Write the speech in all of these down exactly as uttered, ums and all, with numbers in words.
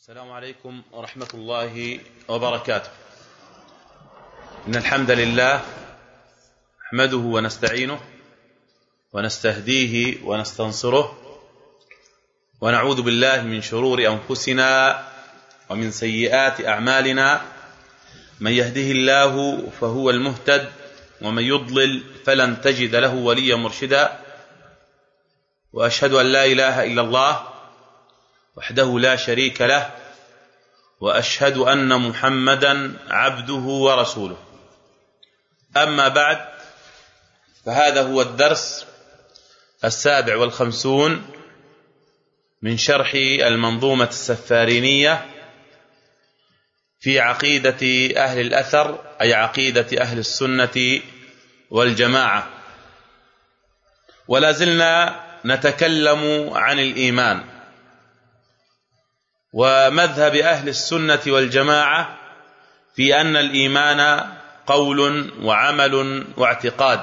السلام عليكم ورحمة الله وبركاته. إن الحمد لله نحمده ونستعينه ونستهديه ونستنصره ونعوذ بالله من شرور أنفسنا ومن سيئات أعمالنا. من يهده الله فهو المهتد ومن يضلل فلن تجد له وليا مرشدا. وأشهد أن لا إله إلا الله وحده لا شريك له وأشهد أن محمدا عبده ورسوله. أما بعد، فهذا هو الدرس السابع والخمسون من شرح المنظومة السفارينية في عقيدة أهل الأثر، أي عقيدة أهل السنة والجماعة. ولا زلنا نتكلم عن الإيمان، ومذهب أهل السنة والجماعة في أن الإيمان قول وعمل واعتقاد.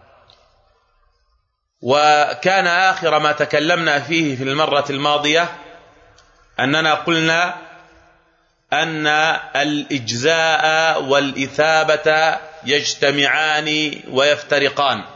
وكان آخر ما تكلمنا فيه في المرة الماضية أننا قلنا أن الإجزاء والإثابة يجتمعان ويفترقان،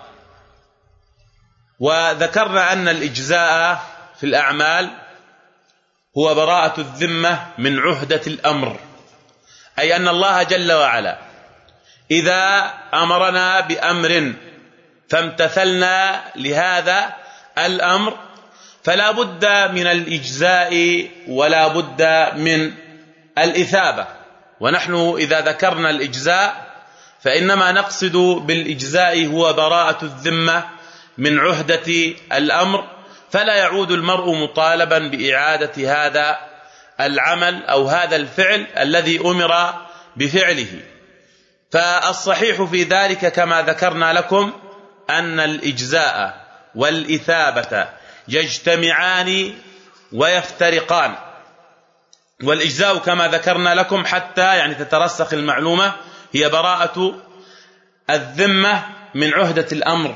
وذكرنا أن الإجزاء في الأعمال هو براءة الذمة من عهدة الأمر، أي أن الله جل وعلا إذا أمرنا بأمر فامتثلنا لهذا الأمر فلا بد من الإجزاء ولا بد من الإثابة. ونحن إذا ذكرنا الإجزاء فإنما نقصد بالإجزاء هو براءة الذمة من عهدة الأمر، فلا يعود المرء مطالبا بإعادة هذا العمل أو هذا الفعل الذي أمر بفعله. فالصحيح في ذلك كما ذكرنا لكم أن الإجزاء والإثابة يجتمعان ويفترقان. والإجزاء كما ذكرنا لكم حتى يعني تترسخ المعلومة هي براءة الذمة من عهدة الأمر،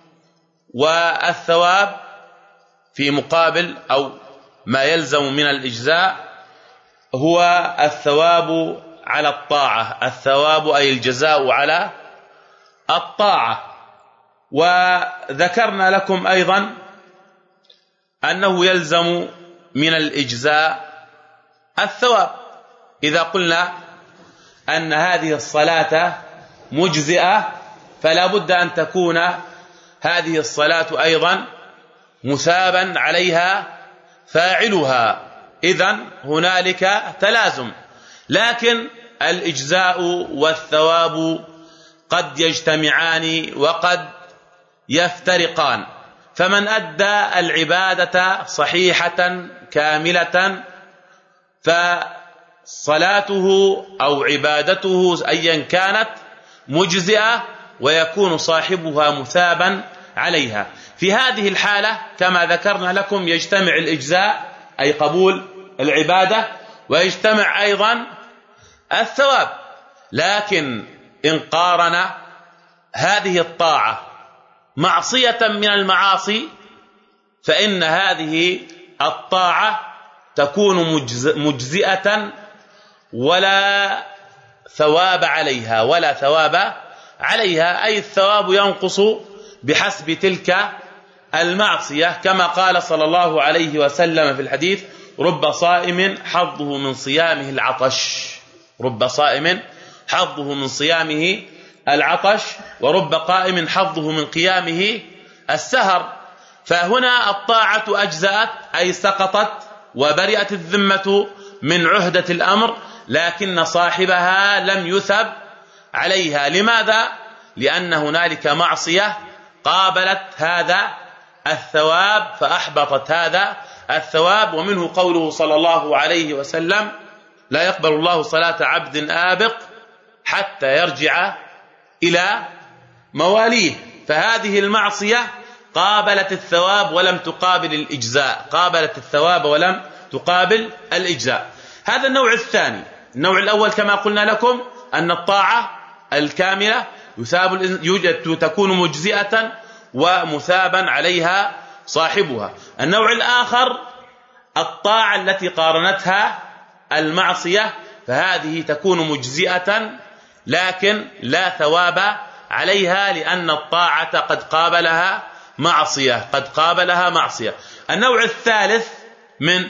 والثواب في مقابل أو ما يلزم من الإجزاء هو الثواب على الطاعة، الثواب أي الجزاء على الطاعة. وذكرنا لكم أيضا أنه يلزم من الإجزاء الثواب. إذا قلنا أن هذه الصلاة مجزئة فلا بد أن تكون هذه الصلاة أيضا مثابا عليها فاعلها، إذن هنالك تلازم. لكن الإجزاء والثواب قد يجتمعان وقد يفترقان. فمن أدى العبادة صحيحة كاملة فصلاته أو عبادته أيا كانت مجزئة ويكون صاحبها مثابا عليها. في هذه الحالة كما ذكرنا لكم يجتمع الإجزاء أي قبول العبادة ويجتمع أيضا الثواب. لكن إن قارن هذه الطاعة معصية من المعاصي فإن هذه الطاعة تكون مجزئة ولا ثواب عليها ولا ثواب عليها، أي الثواب ينقص بحسب تلك المعصية، كما قال صلى الله عليه وسلم في الحديث: رب صائم حظه من صيامه العطش. رب صائم حظه من صيامه العطش ورب قائم حظه من قيامه السهر. فهنا الطاعة أجزأت أي سقطت وبرئت الذمة من عهدة الأمر، لكن صاحبها لم يثب عليها. لماذا؟ لأن هنالك معصية قابلت هذا الثواب فأحبطت هذا الثواب. ومنه قوله صلى الله عليه وسلم: لا يقبل الله صلاة عبد آبق حتى يرجع إلى مواليه. فهذه المعصية قابلت الثواب ولم تقابل الإجزاء، قابلت الثواب ولم تقابل الإجزاء. هذا النوع الثاني. النوع الأول كما قلنا لكم أن الطاعة الكاملة يثاب يوجد تكون مجزئة ومثابا عليها صاحبها. النوع الآخر الطاعة التي قارنتها المعصية فهذه تكون مجزئة لكن لا ثواب عليها، لأن الطاعة قد قابلها معصية قد قابلها معصية. النوع الثالث من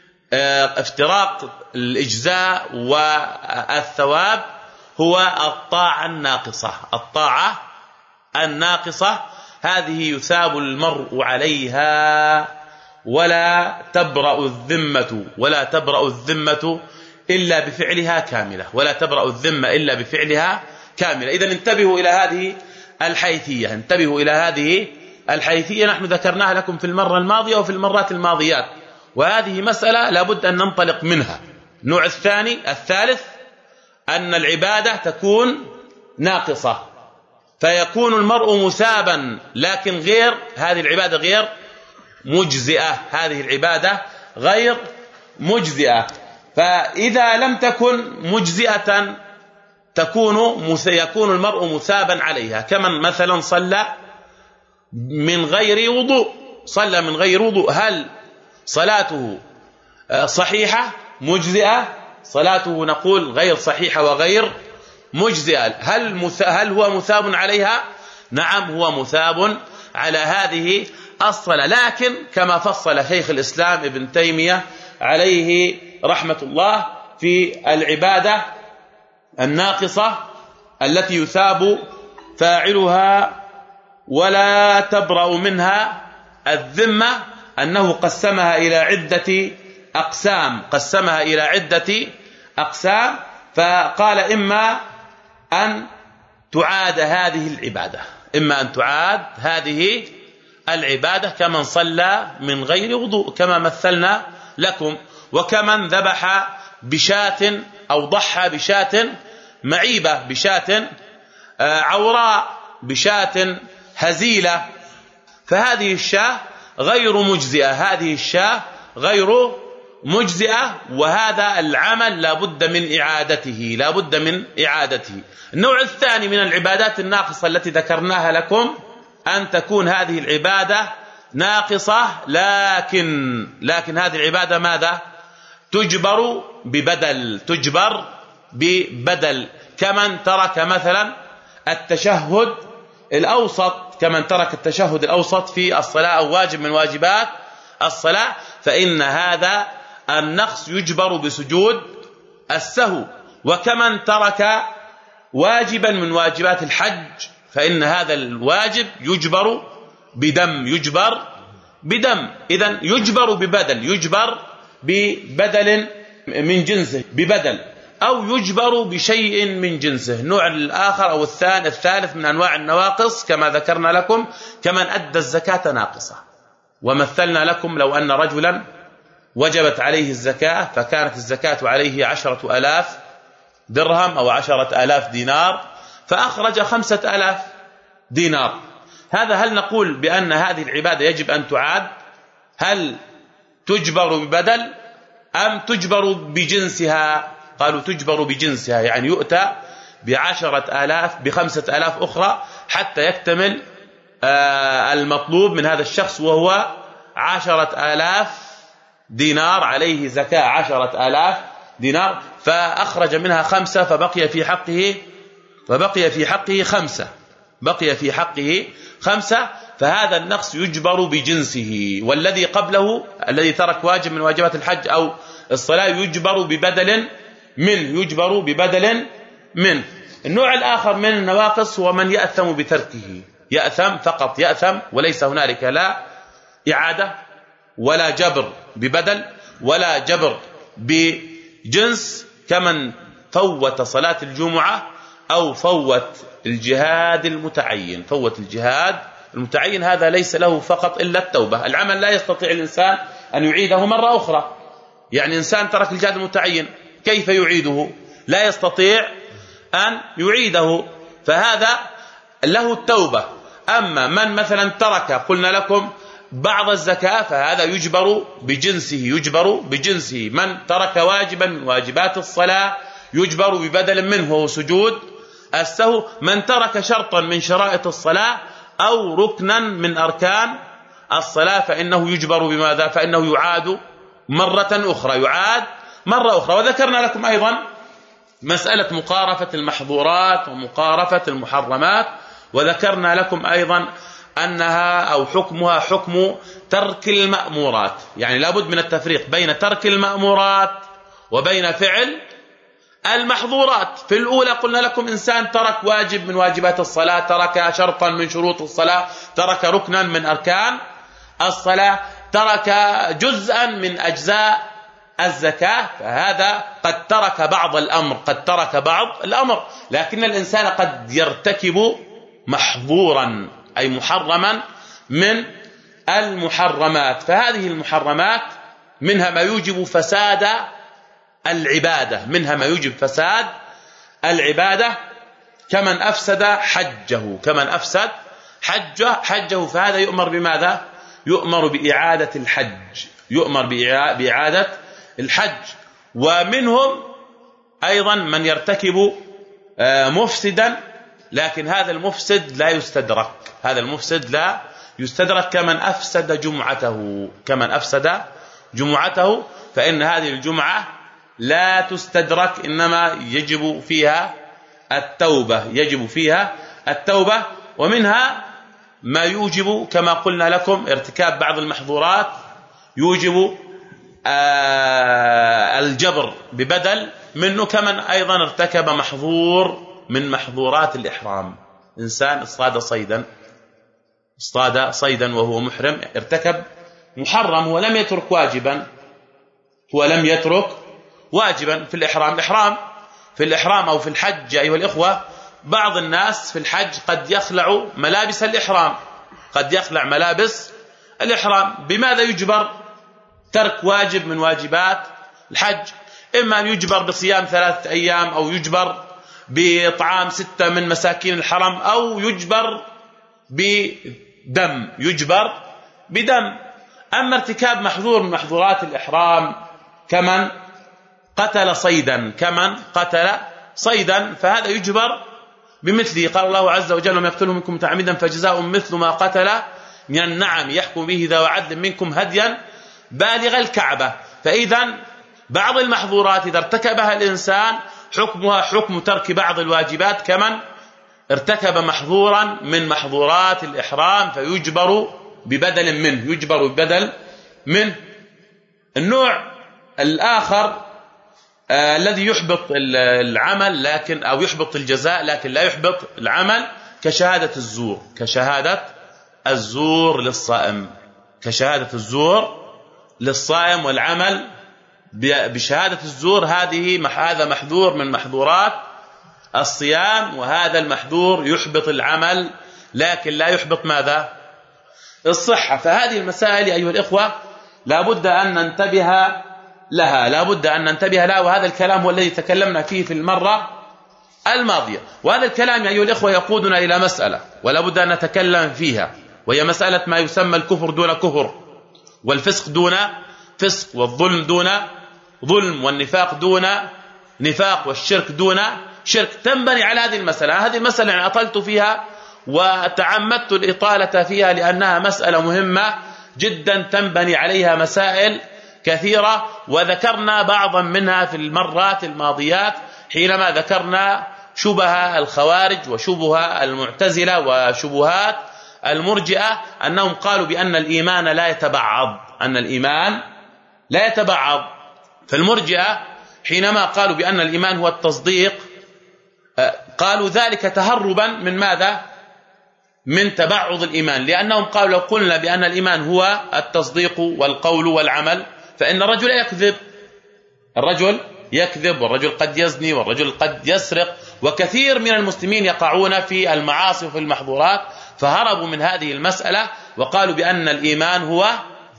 افتراق الإجزاء والثواب هو الطاعة الناقصة الطاعة الناقصة هذه يثاب المرء عليها ولا تبرأ الذمة ولا تبرأ الذمة إلا بفعلها كاملة ولا تبرأ الذمة إلا بفعلها كاملة. إذن انتبهوا إلى هذه الحيثية انتبهوا إلى هذه الحيثية نحن ذكرناها لكم في المرة الماضية وفي المرات الماضيات، وهذه مسألة لابد أن ننطلق منها. النوع الثاني الثالث أن العبادة تكون ناقصة فيكون المرء مثابا لكن غير هذه العبادة غير مجزئة هذه العبادة غير مجزئة. فإذا لم تكن مجزئة تكون يكون المرء مثابا عليها، كمن مثلا صلى من غير وضوء صلى من غير وضوء هل صلاته صحيحة مجزئة؟ صلاته نقول غير صحيحة وغير مجزئة. هل هل هو مثاب عليها؟ نعم هو مثاب على هذه الصلاة، لكن كما فصل شيخ الإسلام ابن تيمية عليه رحمة الله في العبادة الناقصة التي يثاب فاعلها ولا تبرأ منها الذمة أنه قسمها إلى عدة أقسام قسمها إلى عدة أقسام فقال إما أن تعاد هذه العبادة إما أن تعاد هذه العبادة كمن صلى من غير وضوء كما مثلنا لكم، وكمن ذبح بشاة أو ضحى بشاة معيبة بشاة عوراء بشاة هزيلة، فهذه الشاة غير مجزئة هذه الشاة غير مجزئة وهذا العمل لا بد من إعادته لا بد من إعادته. النوع الثاني من العبادات الناقصة التي ذكرناها لكم أن تكون هذه العبادة ناقصة لكن لكن هذه العبادة ماذا؟ تجبر ببدل تجبر ببدل كمن ترك مثلا التشهد الأوسط كمن ترك التشهد الأوسط في الصلاة أو واجب من واجبات الصلاة، فإن هذا النقص يجبر بسجود السهو. وكمن ترك واجبا من واجبات الحج فإن هذا الواجب يجبر بدم يجبر بدم إذن يجبر ببدل يجبر ببدل من جنسه ببدل أو يجبر بشيء من جنسه. النوع الآخر أو الثاني الثالث من أنواع النواقص كما ذكرنا لكم كمن أدى الزكاة ناقصة، ومثلنا لكم لو أن رجلا وجبت عليه الزكاة فكانت الزكاة عليه عشرة آلاف درهم أو عشرة آلاف دينار فأخرج خمسة آلاف دينار، هذا هل نقول بأن هذه العبادة يجب أن تعاد؟ هل تجبر ببدل أم تجبر بجنسها؟ قالوا تجبر بجنسها، يعني يؤتى بعشرة آلاف بخمسة آلاف أخرى حتى يكتمل المطلوب من هذا الشخص وهو عشرة آلاف دينار عليه زكاة عشرة آلاف دينار فأخرج منها خمسة فبقي في حقه فبقي في حقه خمسة بقي في حقه خمسة فهذا النقص يجبر بجنسه. والذي قبله الذي ترك واجب من واجبات الحج أو الصلاة يجبر ببدل منه يجبر ببدل منه. النوع الآخر من النواقص هو من يأثم بتركه يأثم فقط يأثم وليس هنالك لا إعادة ولا جبر ببدل ولا جبر بجنس كمن فوت صلاة الجمعة أو فوت الجهاد المتعين فوت الجهاد المتعين هذا ليس له فقط إلا التوبة. العمل لا يستطيع الإنسان أن يعيده مرة أخرى، يعني إنسان ترك الجهاد المتعين كيف يعيده؟ لا يستطيع أن يعيده فهذا له التوبة. أما من مثلا ترك قلنا لكم بعض الزكاة فهذا يجبر بجنسه يجبر بجنسه. من ترك واجبا من واجبات الصلاة يجبر ببدل منه وهو سجود السهو. من ترك شرطا من شرائط الصلاة أو ركنا من أركان الصلاة فإنه يجبر بماذا؟ فإنه يعاد مرة أخرى يعاد مرة أخرى. وذكرنا لكم أيضا مسألة مقارفة المحظورات ومقارفة المحرمات، وذكرنا لكم أيضا أنها أو حكمها حكم ترك المأمورات، يعني لابد من التفريق بين ترك المأمورات وبين فعل المحظورات. في الأولى قلنا لكم إنسان ترك واجب من واجبات الصلاة، ترك شرطا من شروط الصلاة، ترك ركنا من أركان الصلاة، ترك جزءا من أجزاء الزكاة، فهذا قد ترك بعض الأمر، قد ترك بعض الأمر. لكن الإنسان قد يرتكب محظورا أي محرما من المحرمات، فهذه المحرمات منها ما يوجب فساد العبادة، منها ما يوجب فساد العبادة كمن أفسد حجه، كمن أفسد حجه حجه فهذا يؤمر بماذا؟ يؤمر بإعادة الحج، يؤمر بإعادة الحج. ومنهم أيضا من يرتكب مفسدا لكن هذا المفسد لا يستدرك، هذا المفسد لا يستدرك كمن أفسد جمعته، كمن أفسد جمعته فإن هذه الجمعة لا تستدرك، إنما يجب فيها التوبة، يجب فيها التوبة. ومنها ما يوجب كما قلنا لكم ارتكاب بعض المحظورات يوجب الجبر ببدل منه، كمن أيضا ارتكب محظور من محظورات الإحرام. إنسان اصطاد صيدا، اصطاد صيدا وهو محرم، ارتكب محرم ولم يترك واجبا، هو لم يترك واجبا في الإحرام. الإحرام في الإحرام أو في الحج أيها الإخوة، بعض الناس في الحج قد يخلع ملابس الإحرام، قد يخلع ملابس الإحرام. بماذا يجبر ترك واجب من واجبات الحج؟ إما أن يجبر بصيام ثلاثة أيام، أو يجبر بإطعام ستة من مساكين الحرم، أو يجبر بدم، يجبر بدم. أما ارتكاب محظور من محظورات الإحرام كمن قتل صيدا، كمن قتل صيدا فهذا يجبر بمثله. قال الله عز وجل: ومن يقتله منكم متعمدا فجزاء مثل ما قتل من النعم يحكم به ذو عدل منكم هديا بالغ الكعبة. فإذا بعض المحظورات إذا ارتكبها الإنسان حكمها حكم ترك بعض الواجبات كمن ارتكب محظورا من محظورات الإحرام فيجبر ببدل منه، يجبر ببدل منه. النوع الآخر آه الذي يحبط العمل لكن أو يحبط الجزاء لكن لا يحبط العمل كشهادة الزور، كشهادة الزور للصائم، كشهادة الزور للصائم والعمل بشهادة الزور. هذه هذا محذور من محظورات الصيام، وهذا المحذور يحبط العمل لكن لا يحبط ماذا؟ الصحة. فهذه المسائل أيها الإخوة لا بد أن ننتبه لها، لا بد أن ننتبه لها، وهذا الكلام هو الذي تكلمنا فيه في المرة الماضية. وهذا الكلام أيها الإخوة يقودنا إلى مسألة ولا بد أن نتكلم فيها، وهي مسألة ما يسمى الكفر دون كفر، والفسق دون فسق، والظلم دون ظلم، والنفاق دون نفاق، والشرك دون شرك. تنبني على هذه المسألة. هذه المسألة يعني أطلت فيها وتعمدت الإطالة فيها لأنها مسألة مهمة جدا تنبني عليها مسائل كثيرة، وذكرنا بعضا منها في المرات الماضيات حينما ذكرنا شبه الخوارج وشبه المعتزلة وشبهات المرجئة، أنهم قالوا بأن الإيمان لا يتبعض، أن الإيمان لا يتبعض. فالمرجئة حينما قالوا بأن الإيمان هو التصديق قالوا ذلك تهربا من ماذا؟ من تبعض الإيمان، لأنهم قالوا لو قلنا بأن الإيمان هو التصديق والقول والعمل فإن الرجل يكذب، الرجل يكذب، والرجل قد يزني، والرجل قد يسرق، وكثير من المسلمين يقعون في المعاصي وفي المحظورات، فهربوا من هذه المسألة وقالوا بأن الإيمان هو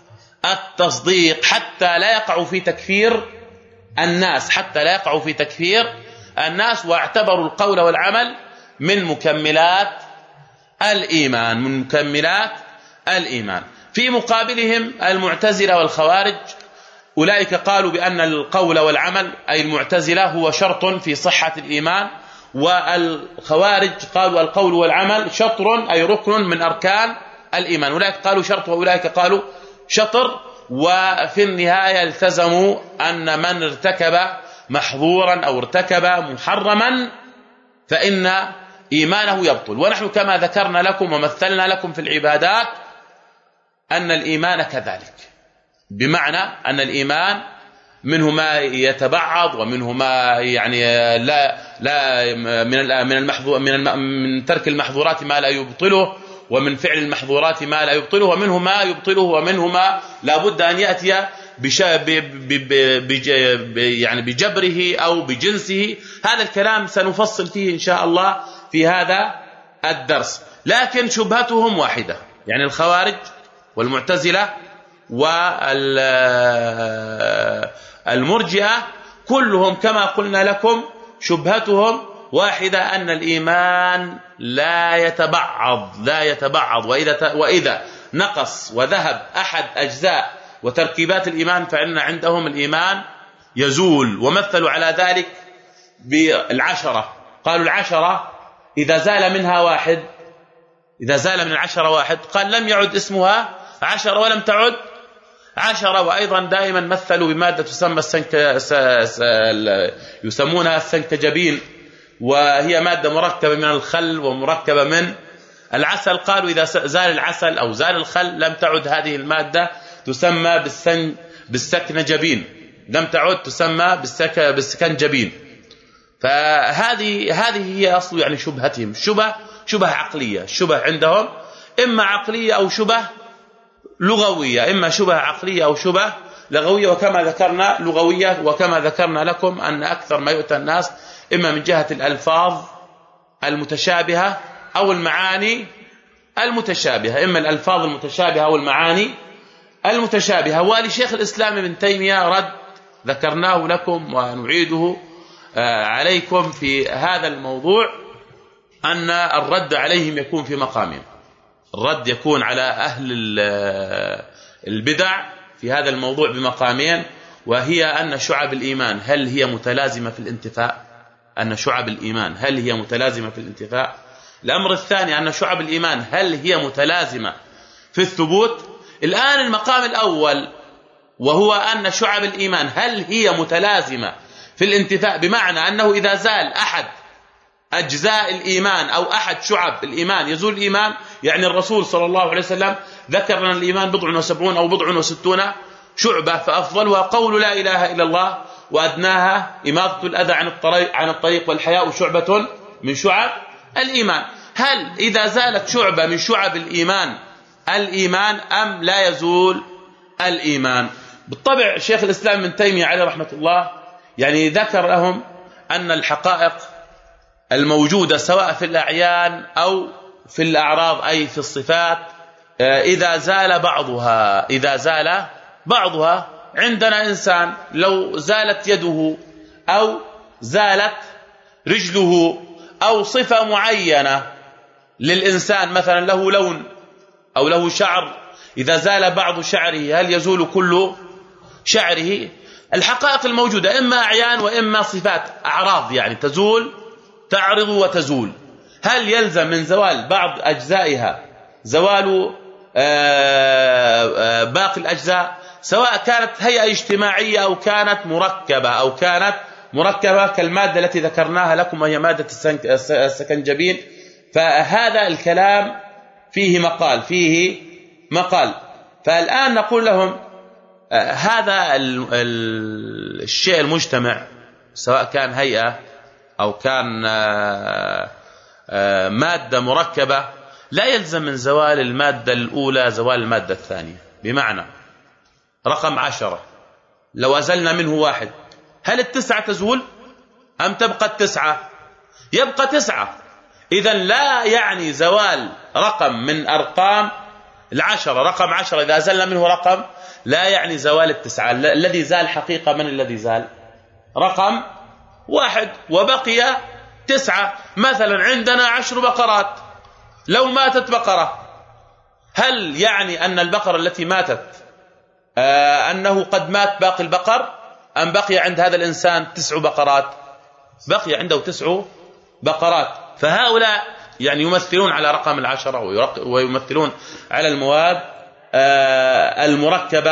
التصديق حتى لا يقعوا في تكفير الناس، حتى لا يقعوا في تكفير الناس، واعتبروا القول والعمل من مكملات الإيمان، من مكملات الإيمان. في مقابلهم المعتزلة والخوارج، أولئك قالوا بأن القول والعمل أي المعتزلة هو شرط في صحة الإيمان، والخوارج قالوا القول والعمل شطر أي ركن من أركان الإيمان. أولئك قالوا شرط وأولئك قالوا شطر، وفي النهاية التزموا أن من ارتكب محظورا أو ارتكب محرما فإن إيمانه يبطل. ونحن كما ذكرنا لكم ومثلنا لكم في العبادات أن الإيمان كذلك، بمعنى أن الإيمان منه ما يتبعض ومنه ما يعني لا لا من من المحظور من من ترك المحظورات ما لا يبطله، ومن فعل المحظورات ما لا يبطله، ومنه ما يبطله، ومنه ما لا بد أن يأتي يعني بجبره أو بجنسه. هذا الكلام سنفصل فيه إن شاء الله في هذا الدرس. لكن شبهتهم واحدة، يعني الخوارج والمعتزلة والمرجئة كلهم كما قلنا لكم شبهتهم واحدة، أن الإيمان لا يتبعض لا يتبعض وإذا وإذا نقص وذهب أحد أجزاء وتركيبات الإيمان فإن عندهم الإيمان يزول. ومثلوا على ذلك بالعشرة، قالوا العشرة إذا زال منها واحد، إذا زال من العشرة واحد قال لم يعد اسمها عشرة ولم تعد عشرة. وأيضا دائما مثلوا بمادة تسمى السنك يسمونها السنكجبين، وهي مادة مركبة من الخل ومركبة من العسل. قالوا إذا زال العسل أو زال الخل لم تعد هذه المادة تسمى بالسن بالسكنجبين، لم تعد تسمى بالسك بالسكنجبين. فهذه هذه هي أصل يعني شبهتهم، شبه شبه عقلية. الشبه عندهم إما عقلية أو شبه لغوية، إما شبه عقلية أو شبه لغوية. وكما ذكرنا لغوية، وكما ذكرنا لكم أن أكثر ما يؤتى الناس إما من جهة الألفاظ المتشابهة أو المعاني المتشابهة، إما الألفاظ المتشابهة أو المعاني المتشابهة. ولشيخ الإسلام ابن تيمية رد ذكرناه لكم ونعيده عليكم في هذا الموضوع، أن الرد عليهم يكون في مقامين. الرد يكون على أهل البدع في هذا الموضوع بمقامين، وهي أن شعب الإيمان هل هي متلازمة في الانتفاء، أن شعب الإيمان هل هي متلازمة في الانتفاء. الأمر الثاني أن شعب الإيمان هل هي متلازمة في الثبوت. الآن المقام الأول وهو أن شعب الإيمان هل هي متلازمة في الانتفاء، بمعنى أنه إذا زال أحد أجزاء الإيمان أو أحد شعب الإيمان يزول الإيمان. يعني الرسول صلى الله عليه وسلم ذكر لنا الإيمان بضع وسبعون أو بضع وستون شعبة، فأفضلها قول لا إله إلا الله، وأدناها إماطة الأذى عن الطريق عن الطريق والحياء شعبة من شعب الإيمان. هل إذا زالت شعبة من شعب الإيمان الإيمان أم لا يزول الإيمان؟ بالطبع شيخ الإسلام ابن تيمية عليه رحمة الله يعني ذكر لهم أن الحقائق الموجودة سواء في الأعيان أو في الأعراض أي في الصفات إذا زال بعضها إذا زال بعضها عندنا إنسان لو زالت يده أو زالت رجله أو صفة معينة للإنسان، مثلا له لون أو له شعر، إذا زال بعض شعره هل يزول كل شعره؟ الحقائق الموجودة إما أعيان وإما صفات أعراض، يعني تزول تعرض وتزول. هل يلزم من زوال بعض أجزائها زوال باقي الأجزاء، سواء كانت هيئة اجتماعية أو كانت مركبة أو كانت مركبة كالمادة التي ذكرناها لكم وهي مادة السكنجبين؟ فهذا الكلام فيه مقال فيه مقال فالآن نقول لهم هذا الشيء المجتمع سواء كان هيئة أو كان مادة مركبة لا يلزم من زوال المادة الأولى زوال المادة الثانية. بمعنى رقم عشرة لو أزلنا منه واحد هل التسعة تزول أم تبقى التسعة؟ يبقى تسعة. إذن لا يعني زوال رقم من أرقام العشرة، رقم عشرة إذا أزلنا منه رقم لا يعني زوال التسعة. الذي زال حقيقة من الذي زال؟ رقم واحد وبقي تسعة. مثلا عندنا عشر بقرات، لو ماتت بقرة هل يعني أن البقرة التي ماتت آه أنه قد مات باقي البقر، أم بقي عند هذا الإنسان تسع بقرات؟ بقي عنده تسع بقرات. فهؤلاء يعني يمثلون على رقم العشرة ويمثلون على المواد آه المركبة.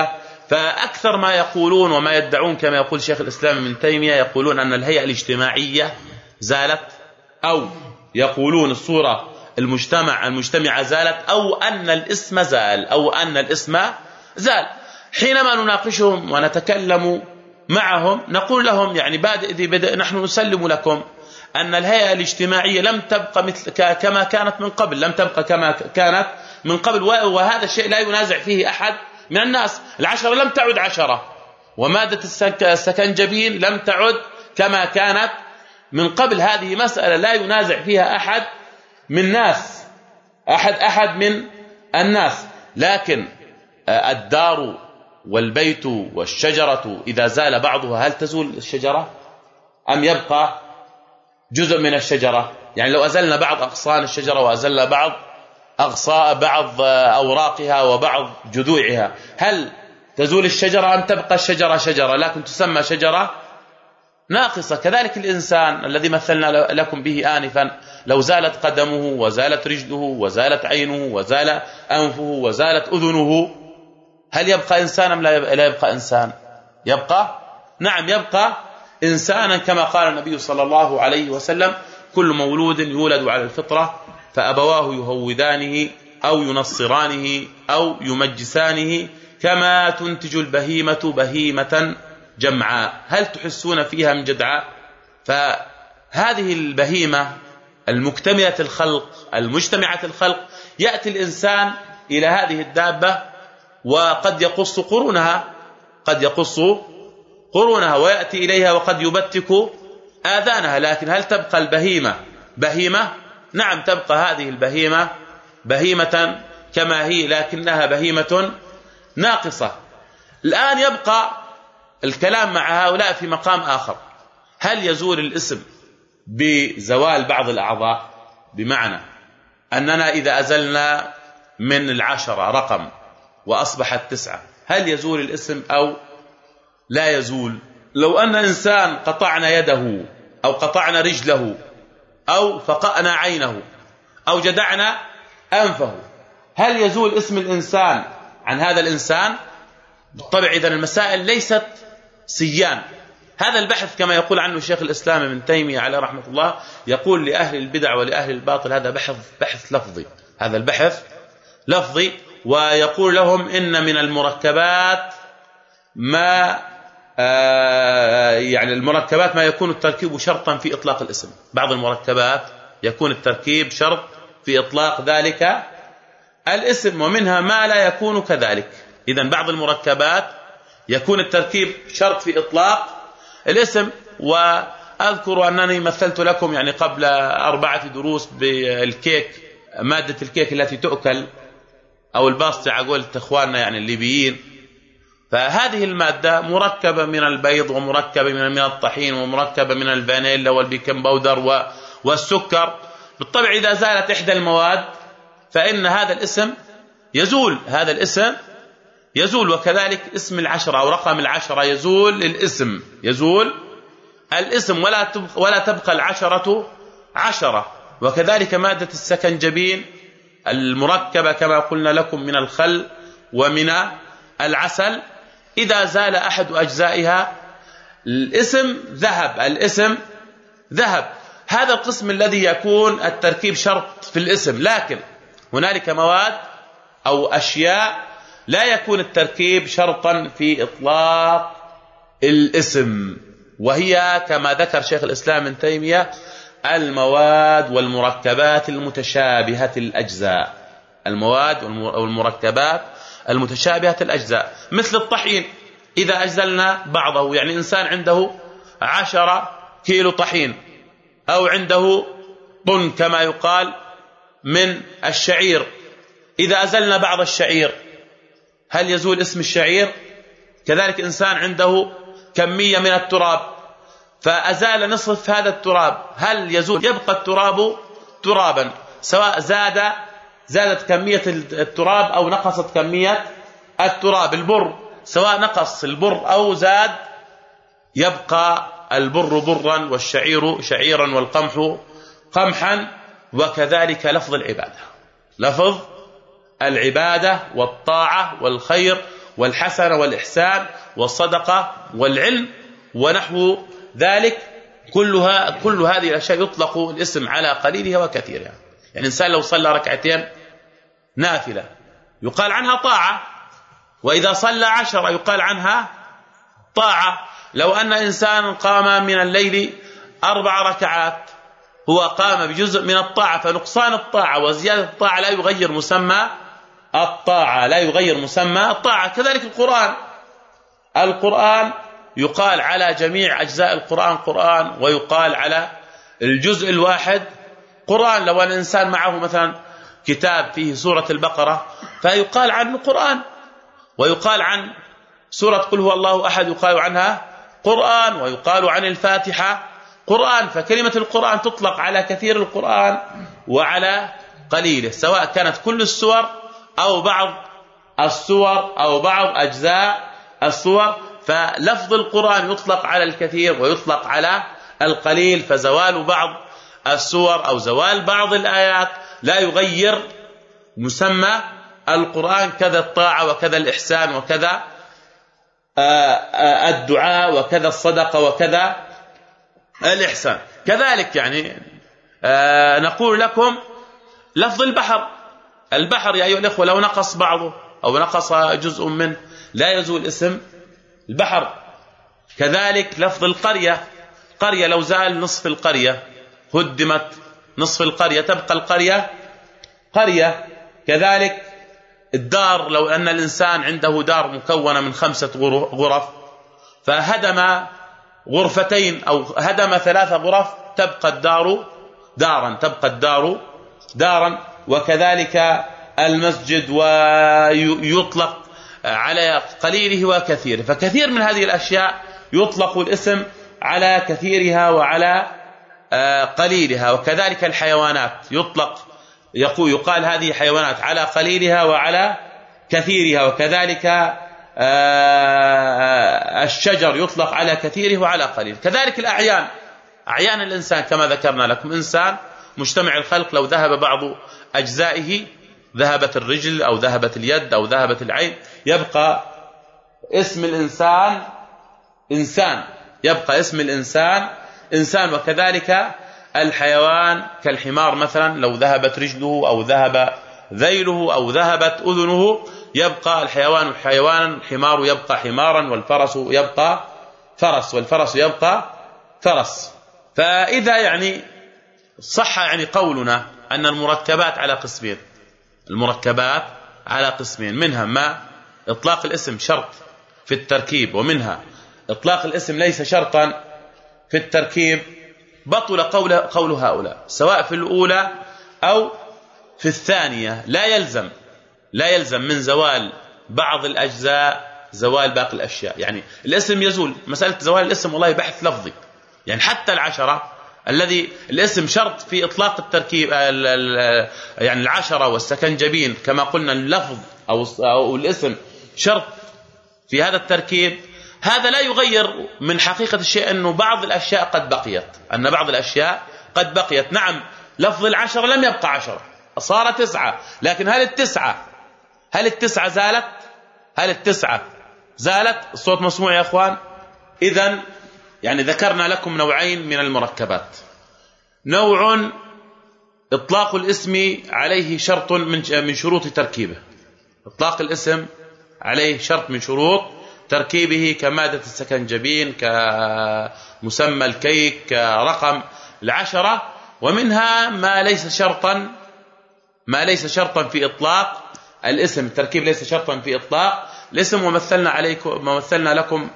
فأكثر ما يقولون وما يدعون كما يقول شيخ الإسلام ابن تيمية، يقولون أن الهيئة الاجتماعية زالت، أو يقولون الصورة المجتمع المجتمعة زالت، أو أن الاسم زال، أو أن الاسم زال. حينما نناقشهم ونتكلم معهم نقول لهم يعني بادئ ذي بدء، نحن نسلم لكم أن الهيئة الاجتماعية لم تبقى مثل كما كانت من قبل، لم تبقى كما كانت من قبل، وهذا الشيء لا ينازع فيه أحد من الناس. العشرة لم تعد عشرة، ومادة السكنجبين لم تعد كما كانت من قبل. هذه مسألة لا ينازع فيها أحد من الناس، أحد أحد من الناس. لكن الدار والبيت والشجرة إذا زال بعضها هل تزول الشجرة أم يبقى جزء من الشجرة؟ يعني لو أزلنا بعض أغصان الشجرة وأزلنا بعض أغصاء بعض أوراقها وبعض جذوعها، هل تزول الشجرة أم تبقى الشجرة شجرة لكن تسمى شجرة ناقصة؟ كذلك الإنسان الذي مثلنا لكم به آنفا، لو زالت قدمه وزالت رجله وزالت عينه وزال أنفه وزالت أذنه، هل يبقى إنسان أم لا يبقى إنسان؟ يبقى، نعم يبقى إنسانا، كما قال النبي صلى الله عليه وسلم: كل مولود يولد على الفطرة فأبواه يهودانه أو ينصرانه أو يمجسانه كما تنتج البهيمة بهيمة جمعاء هل تحسون فيها من جدعاء؟ فهذه البهيمة المكتملة الخلق المجتمعة الخلق، يأتي الإنسان إلى هذه الدابة وقد يقص قرونها، قد يقص قرونها ويأتي إليها وقد يبتك آذانها، لكن هل تبقى البهيمة بهيمة؟ نعم تبقى هذه البهيمة بهيمة كما هي، لكنها بهيمة ناقصة. الآن يبقى الكلام مع هؤلاء في مقام آخر: هل يزول الاسم بزوال بعض الأعضاء؟ بمعنى أننا إذا أزلنا من العشرة رقم وأصبحت تسعة، هل يزول الاسم أو لا يزول؟ لو أن إنسان قطعنا يده أو قطعنا رجله أو فقأنا عينه أو جدعنا أنفه، هل يزول اسم الإنسان عن هذا الإنسان؟ بالطبع إذن المسائل ليست سيان. هذا البحث كما يقول عنه شيخ الإسلام ابن تيمية عليه رحمة الله، يقول لأهل البدع ولأهل الباطل هذا بحث بحث لفظي، هذا البحث لفظي، ويقول لهم إن من المركبات ما آه يعني المركبات ما يكون التركيب شرطا في إطلاق الاسم. بعض المركبات يكون التركيب شرط في إطلاق ذلك الاسم، ومنها ما لا يكون كذلك. إذن بعض المركبات يكون التركيب شرط في إطلاق الاسم. وأذكر أنني مثلت لكم يعني قبل أربعة دروس بالكيك، مادة الكيك التي تؤكل أو الباسطة قلت إخواننا يعني الليبيين، فهذه المادة مركبة من البيض ومركبة من الطحين ومركبة من الفانيلا والبيكنج باودر والسكر. بالطبع إذا زالت إحدى المواد فإن هذا الاسم يزول، هذا الاسم يزول. وكذلك اسم العشرة أو رقم العشرة يزول الاسم، يزول الاسم ولا تبقى, ولا تبقى العشرة عشرة. وكذلك مادة السكنجبين المركبة كما قلنا لكم من الخل ومن العسل، إذا زال أحد أجزائها الاسم ذهب، الاسم ذهب. هذا القسم الذي يكون التركيب شرط في الاسم، لكن هنالك مواد أو أشياء لا يكون التركيب شرطا في إطلاق الاسم، وهي كما ذكر شيخ الإسلام ابن تيمية المواد والمركبات المتشابهة الأجزاء، المواد والمركبات المتشابهة الأجزاء، مثل الطحين إذا أجزلنا بعضه، يعني إنسان عنده عشرة كيلو طحين أو عنده طن كما يقال من الشعير، إذا أزلنا بعض الشعير هل يزول اسم الشعير؟ كذلك إنسان عنده كمية من التراب فأزال نصف هذا التراب، هل يزول؟ يبقى التراب ترابا، سواء زاد زادت كمية التراب أو نقصت كمية التراب. البر سواء نقص البر أو زاد يبقى البر برا والشعير شعيرا والقمح قمحا. وكذلك لفظ العبادة، لفظ العبادة والطاعة والخير والحسنة والإحسان والصدقة والعلم ونحو ذلك. كلها كل هذه الأشياء يطلق الاسم على قليلها وكثيرها. يعني إنسان لو صلى ركعتين نافلة يقال عنها طاعة، وإذا صلى عشرة يقال عنها طاعة. لو أن إنسان قام من الليل أربع ركعات هو قام بجزء من الطاعة، فنقصان الطاعة وزيادة الطاعة لا يغير مسمى الطاعة، لا يغير مسمى الطاعة. كذلك القرآن، القرآن يقال على جميع أجزاء القرآن قرآن، ويقال على الجزء الواحد قرآن. لو أن الإنسان معه مثلا كتاب فيه سورة البقرة فيقال عنه قرآن، ويقال عن سورة قل هو الله أحد يقال عنها قرآن، ويقال عن الفاتحة قرآن. فكلمة القرآن تطلق على كثير القرآن وعلى قليله، سواء كانت كل السور أو بعض السور أو بعض أجزاء السور. فلفظ القرآن يطلق على الكثير ويطلق على القليل، فزوال بعض السور أو زوال بعض الآيات لا يغير مسمى القرآن. كذا الطاعة وكذا الإحسان وكذا الدعاء وكذا الصدقة وكذا الإحسان. كذلك يعني نقول لكم لفظ البحر، البحر يا أيها الإخوة لو نقص بعضه أو نقص جزء منه لا يزول اسم البحر. كذلك لفظ القرية، قرية لو زال نصف القرية هدمت نصف القرية تبقى القرية قرية. كذلك الدار، لو أن الإنسان عنده دار مكونة من خمسة غرف فهدم غرفتين أو هدم ثلاث غرف تبقى الدار دارا تبقى الدار دارا. وكذلك المسجد، ويطلق على قليله وكثيره. فكثير من هذه الأشياء يطلق الاسم على كثيرها وعلى قليلها. وكذلك الحيوانات يطلق يقول يقال هذه حيوانات على قليلها وعلى كثيرها. وكذلك الشجر يطلق على كثيره وعلى قليله. كذلك الأعيان، أعيان الإنسان كما ذكرنا لكم، إنسان مجتمع الخلق لو ذهب بعض أجزائه، ذهبت الرجل أو ذهبت اليد أو ذهبت العين، يبقى اسم الإنسان إنسان، يبقى اسم الإنسان إنسان. وكذلك الحيوان كالحمار مثلا لو ذهبت رجله أو ذهب ذيله أو ذهبت أذنه يبقى الحيوان حيوانا، الحمار يبقى حمارا، والفرس يبقى فرس، والفرس يبقى فرس. فإذا يعني صح يعني قولنا أن المركبات على قسمين، المركبات على قسمين، منها ما إطلاق الاسم شرط في التركيب، ومنها إطلاق الاسم ليس شرطا في التركيب، بطل قول, قول هؤلاء سواء في الأولى أو في الثانية. لا يلزم لا يلزم من زوال بعض الأجزاء زوال باقي الأشياء. يعني الاسم يزول، مسألة زوال الاسم والله بحث لفظي. يعني حتى العشرة الذي الاسم شرط في إطلاق التركيب، يعني العشرة والسكنجبين كما قلنا اللفظ أو, أو الاسم شرط في هذا التركيب، هذا لا يغير من حقيقة الشيء أنه بعض الأشياء قد بقيت، أن بعض الأشياء قد بقيت. نعم لفظ العشرة لم يبقى عشرة، صار تسعة، لكن هل التسعة هل التسعة زالت؟ هل التسعة زالت؟ الصوت مسموع يا أخوان؟ إذن يعني ذكرنا لكم نوعين من المركبات. نوع إطلاق الاسم عليه شرط من شروط تركيبه، إطلاق الاسم عليه شرط من شروط تركيبه كمادة السكنجبين، كمسمى الكيك، كرقم العشرة. ومنها ما ليس شرطا ما ليس شرطا في إطلاق الاسم، التركيب ليس شرطا في إطلاق الاسم. ومثلنا عليكم ومثلنا لكم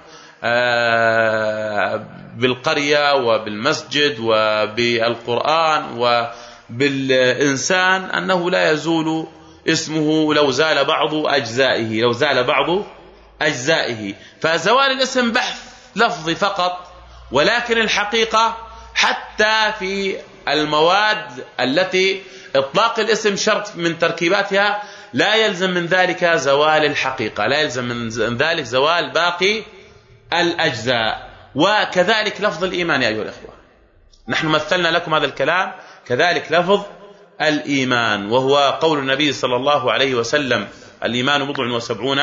بالقرية وبالمسجد وبالقرآن وبالإنسان أنه لا يزول اسمه لو زال بعض أجزائه لو زال بعض أجزائه. فزوال الاسم بحث لفظي فقط، ولكن الحقيقة حتى في المواد التي إطلاق الاسم شرط من تركيباتها لا يلزم من ذلك زوال الحقيقة، لا يلزم من ذلك زوال باقي الأجزاء. وكذلك لفظ الإيمان يا أيها الأخوة، نحن مثلنا لكم هذا الكلام. كذلك لفظ الإيمان، وهو قول النبي صلى الله عليه وسلم: الإيمان بضع وسبعون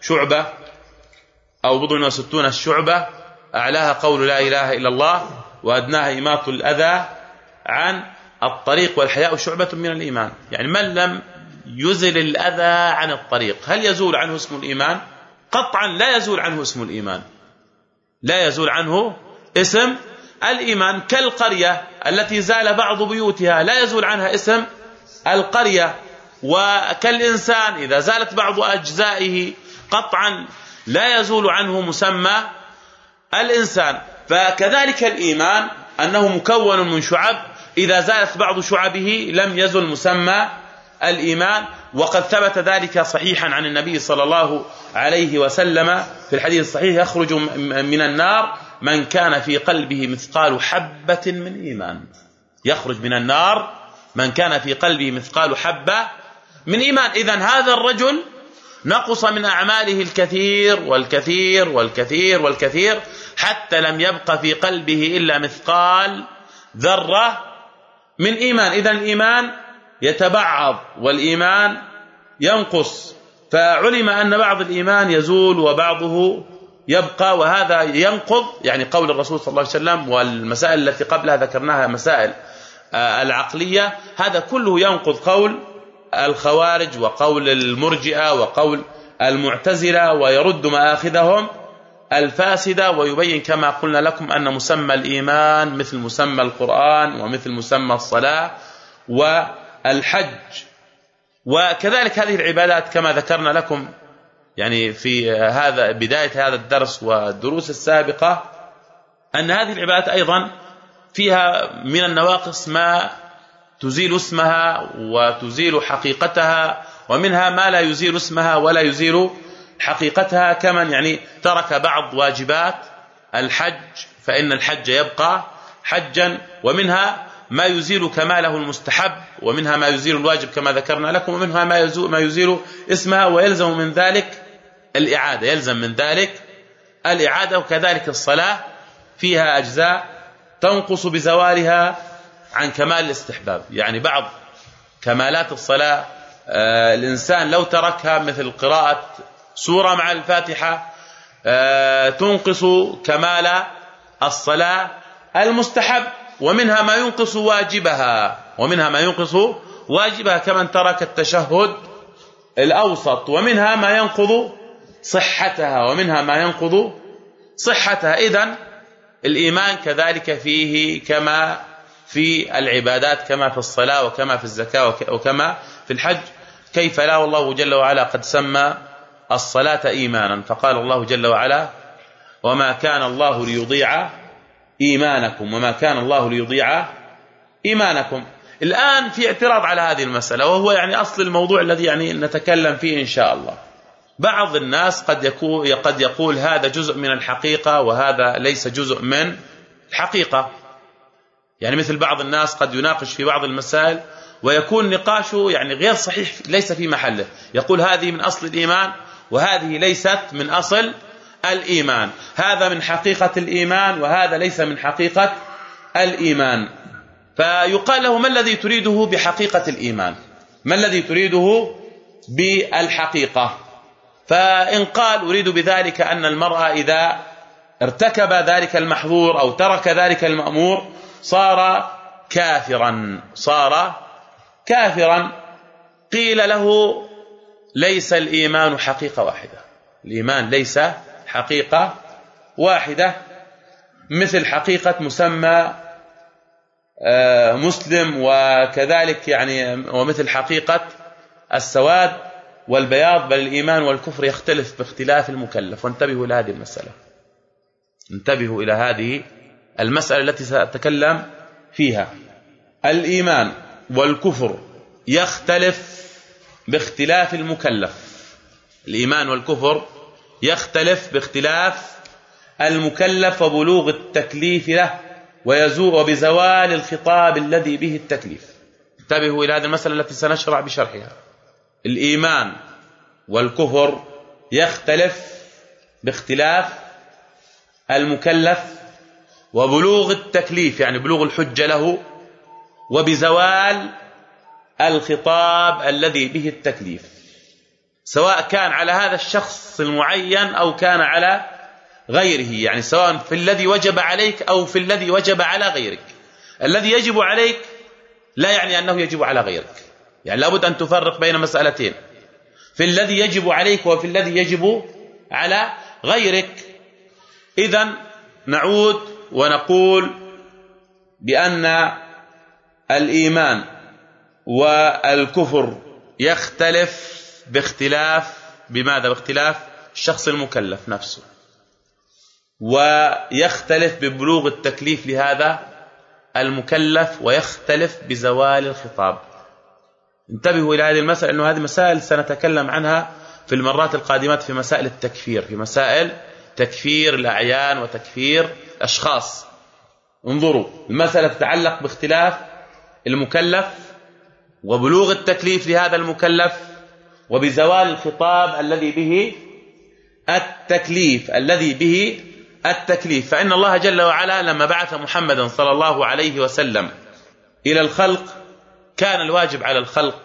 شعبة أو بضع وستون شعبة، أعلاها قول لا إله إلا الله، وأدناها إماطة الأذى عن الطريق، والحياء شعبة من الإيمان. يعني من لم يزل الأذى عن الطريق هل يزول عنه اسم الإيمان؟ قطعا لا يزول عنه اسم الإيمان، لا يزول عنه اسم الإيمان. كالقرية التي زال بعض بيوتها لا يزول عنها اسم القرية، وكالإنسان إذا زالت بعض أجزائه قطعا لا يزول عنه مسمى الإنسان. فكذلك الإيمان أنه مكون من شعب، إذا زالت بعض شعبه لم يزل مسمى الإيمان. وقد ثبت ذلك صحيحا عن النبي صلى الله عليه وسلم في الحديث الصحيح: يخرج من النار من كان في قلبه مثقال حبة من إيمان. يخرج من النار من كان في قلبه مثقال حبة من إيمان. إذن هذا الرجل نقص من أعماله الكثير والكثير والكثير والكثير حتى لم يبق في قلبه إلا مثقال ذرة من إيمان. إذن الإيمان يتبعض والإيمان ينقص، فعلم أن بعض الإيمان يزول وبعضه يبقى، وهذا ينقض يعني قول الرسول صلى الله عليه وسلم. والمسائل التي قبلها ذكرناها مسائل العقلية، هذا كله ينقض قول الخوارج وقول المرجئة وقول المعتزلة، ويرد مآخذهم الفاسدة، ويبين كما قلنا لكم أن مسمى الإيمان مثل مسمى القرآن ومثل مسمى الصلاة والحج. وكذلك هذه العبادات كما ذكرنا لكم يعني في هذا بداية هذا الدرس والدروس السابقة، أن هذه العبادات أيضا فيها من النواقص ما تزيل اسمها وتزيل حقيقتها، ومنها ما لا يزيل اسمها ولا يزيل حقيقتها، كمن يعني ترك بعض واجبات الحج فإن الحج يبقى حجا، ومنها ما يزيل كماله المستحب، ومنها ما يزيل الواجب كما ذكرنا لكم، ومنها ما يزيل, ما يزيل اسمها، ويلزم من ذلك الإعادة، يلزم من ذلك الإعادة. وكذلك الصلاة فيها أجزاء تنقص بزوالها عن كمال الاستحباب. يعني بعض كمالات الصلاة آه الإنسان لو تركها مثل قراءة سورة مع الفاتحة آه تنقص كمال الصلاة المستحب، ومنها ما ينقص واجبها، ومنها ما ينقص واجبها كمن ترك التشهد الأوسط، ومنها ما ينقض صحتها، ومنها ما ينقض صحتها. إذن الإيمان كذلك فيه كما في العبادات، كما في الصلاة وكما في الزكاة وكما في الحج. كيف لا، والله جل وعلا قد سمى الصلاة إيمانا، فقال الله جل وعلا: وما كان الله ليضيع إيمانكم، وما كان الله ليضيع إيمانكم. الآن في اعتراض على هذه المسألة، وهو يعني أصل الموضوع الذي يعني نتكلم فيه إن شاء الله. بعض الناس قد يكون قد يقول هذا جزء من الحقيقة وهذا ليس جزء من الحقيقة. يعني مثل بعض الناس قد يناقش في بعض المسائل ويكون نقاشه يعني غير صحيح، ليس في محله، يقول هذه من أصل الإيمان وهذه ليست من أصل الإيمان، هذا من حقيقة الإيمان وهذا ليس من حقيقة الإيمان. فيقال له: ما الذي تريده بحقيقة الإيمان؟ ما الذي تريده بالحقيقة؟ فإن قال: أريد بذلك أن المرأة إذا ارتكب ذلك المحظور أو ترك ذلك المأمور صار كافرا، صار كافرا. قيل له: ليس الإيمان حقيقة واحدة، الإيمان ليس حقيقة واحدة، مثل حقيقة مسمى مسلم، وكذلك يعني ومثل حقيقة السواد والبياض، بل الإيمان والكفر يختلف باختلاف المكلف. وانتبهوا إلى هذه المسألة، انتبهوا إلى هذه المسألة التي سأتكلم فيها. الإيمان والكفر يختلف باختلاف المكلف، الإيمان والكفر يختلف باختلاف المكلف وبلوغ التكليف له ويزول وبزوال الخطاب الذي به التكليف. انتبهوا إلى هذه المسألة التي سنشرع بشرحها. الإيمان والكفر يختلف باختلاف المكلف وبلوغ التكليف، يعني بلوغ الحجة له، وبزوال الخطاب الذي به التكليف. سواء كان على هذا الشخص المعين أو كان على غيره، يعني سواء في الذي وجب عليك أو في الذي وجب على غيرك. الذي يجب عليك لا يعني أنه يجب على غيرك، يعني لابد أن تفرق بين مسألتين، في الذي يجب عليك وفي الذي يجب على غيرك. إذن نعود ونقول بأن الإيمان والكفر يختلف باختلاف بماذا؟ باختلاف الشخص المكلف نفسه، ويختلف ببلوغ التكليف لهذا المكلف، ويختلف بزوال الخطاب. انتبهوا إلى هذه المسألة، أنه هذه مسائل سنتكلم عنها في المرات القادمات في مسائل التكفير، في مسائل تكفير الأعيان وتكفير أشخاص. انظروا، المسألة تتعلق باختلاف المكلف وبلوغ التكليف لهذا المكلف، وبزوال الخطاب الذي به التكليف الذي به التكليف. فإن الله جل وعلا لما بعث محمدا صلى الله عليه وسلم إلى الخلق كان الواجب على الخلق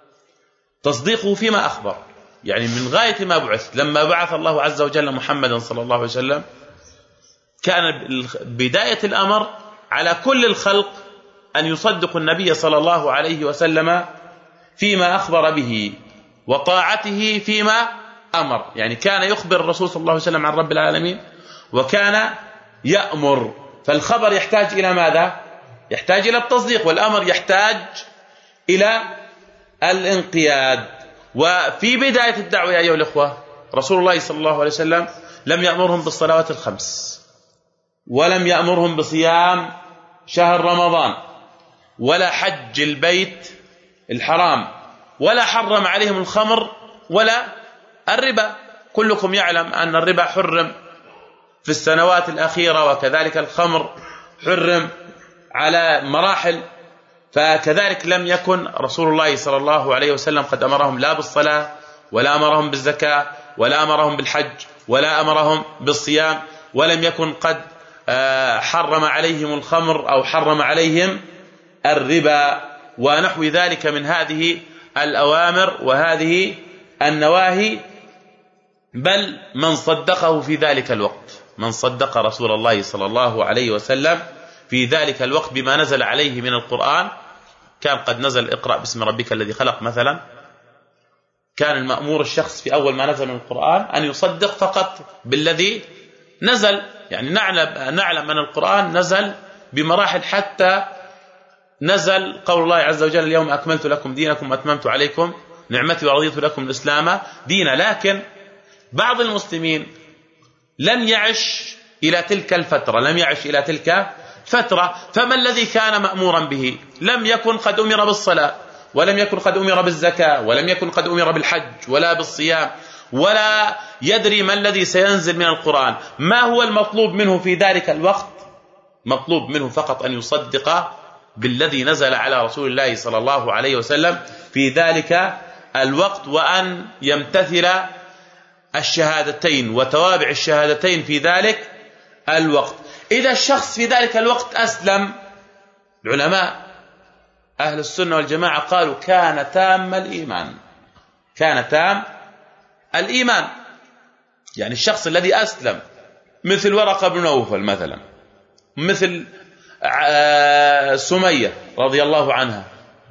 تصديقه فيما أخبر، يعني من غاية ما بعث. لما بعث الله عز وجل محمدا صلى الله عليه وسلم كان بداية الأمر على كل الخلق أن يصدقوا النبي صلى الله عليه وسلم فيما أخبر به، وطاعته فيما أمر. يعني كان يخبر الرسول صلى الله عليه وسلم عن رب العالمين، وكان يأمر. فالخبر يحتاج إلى ماذا؟ يحتاج إلى التصديق، والأمر يحتاج إلى الانقياد. وفي بداية الدعوة يا أيها الأخوة رسول الله صلى الله عليه وسلم لم يأمرهم بالصلوات الخمس، ولم يأمرهم بصيام شهر رمضان، ولا حج البيت الحرام، ولا حرم عليهم الخمر ولا الربا. كلكم يعلم أن الربا حرم في السنوات الأخيرة، وكذلك الخمر حرم على مراحل. فكذلك لم يكن رسول الله صلى الله عليه وسلم قد أمرهم لا بالصلاة، ولا أمرهم بالزكاة، ولا أمرهم بالحج، ولا أمرهم بالصيام، ولم يكن قد حرم عليهم الخمر أو حرم عليهم الربا ونحو ذلك من هذه الأوامر وهذه النواهي. بل من صدقه في ذلك الوقت، من صدق رسول الله صلى الله عليه وسلم في ذلك الوقت بما نزل عليه من القرآن، كان قد نزل اقرأ باسم ربك الذي خلق مثلا، كان المأمور الشخص في أول ما نزل من القرآن أن يصدق فقط بالذي نزل. يعني نعلم, نعلم أن القرآن نزل بمراحل، حتى نزل قول الله عز وجل اليوم أكملت لكم دينكم وأتممت عليكم نعمتي ورضيت لكم الإسلام دينا. لكن بعض المسلمين لم يعش إلى تلك الفترة، لم يعش إلى تلك فترة. فما الذي كان مأمورا به؟ لم يكن قد أمر بالصلاة، ولم يكن قد أمر بالزكاة، ولم يكن قد أمر بالحج ولا بالصيام، ولا يدري ما الذي سينزل من القرآن. ما هو المطلوب منه في ذلك الوقت؟ مطلوب منه فقط أن يصدق بالذي نزل على رسول الله صلى الله عليه وسلم في ذلك الوقت، وأن يمتثل الشهادتين وتوابع الشهادتين في ذلك الوقت. إذا الشخص في ذلك الوقت أسلم، العلماء أهل السنة والجماعة قالوا كان تام الإيمان، كان تام الإيمان. يعني الشخص الذي أسلم مثل ورقة بن نوفل مثلا، مثل سمية رضي الله عنها،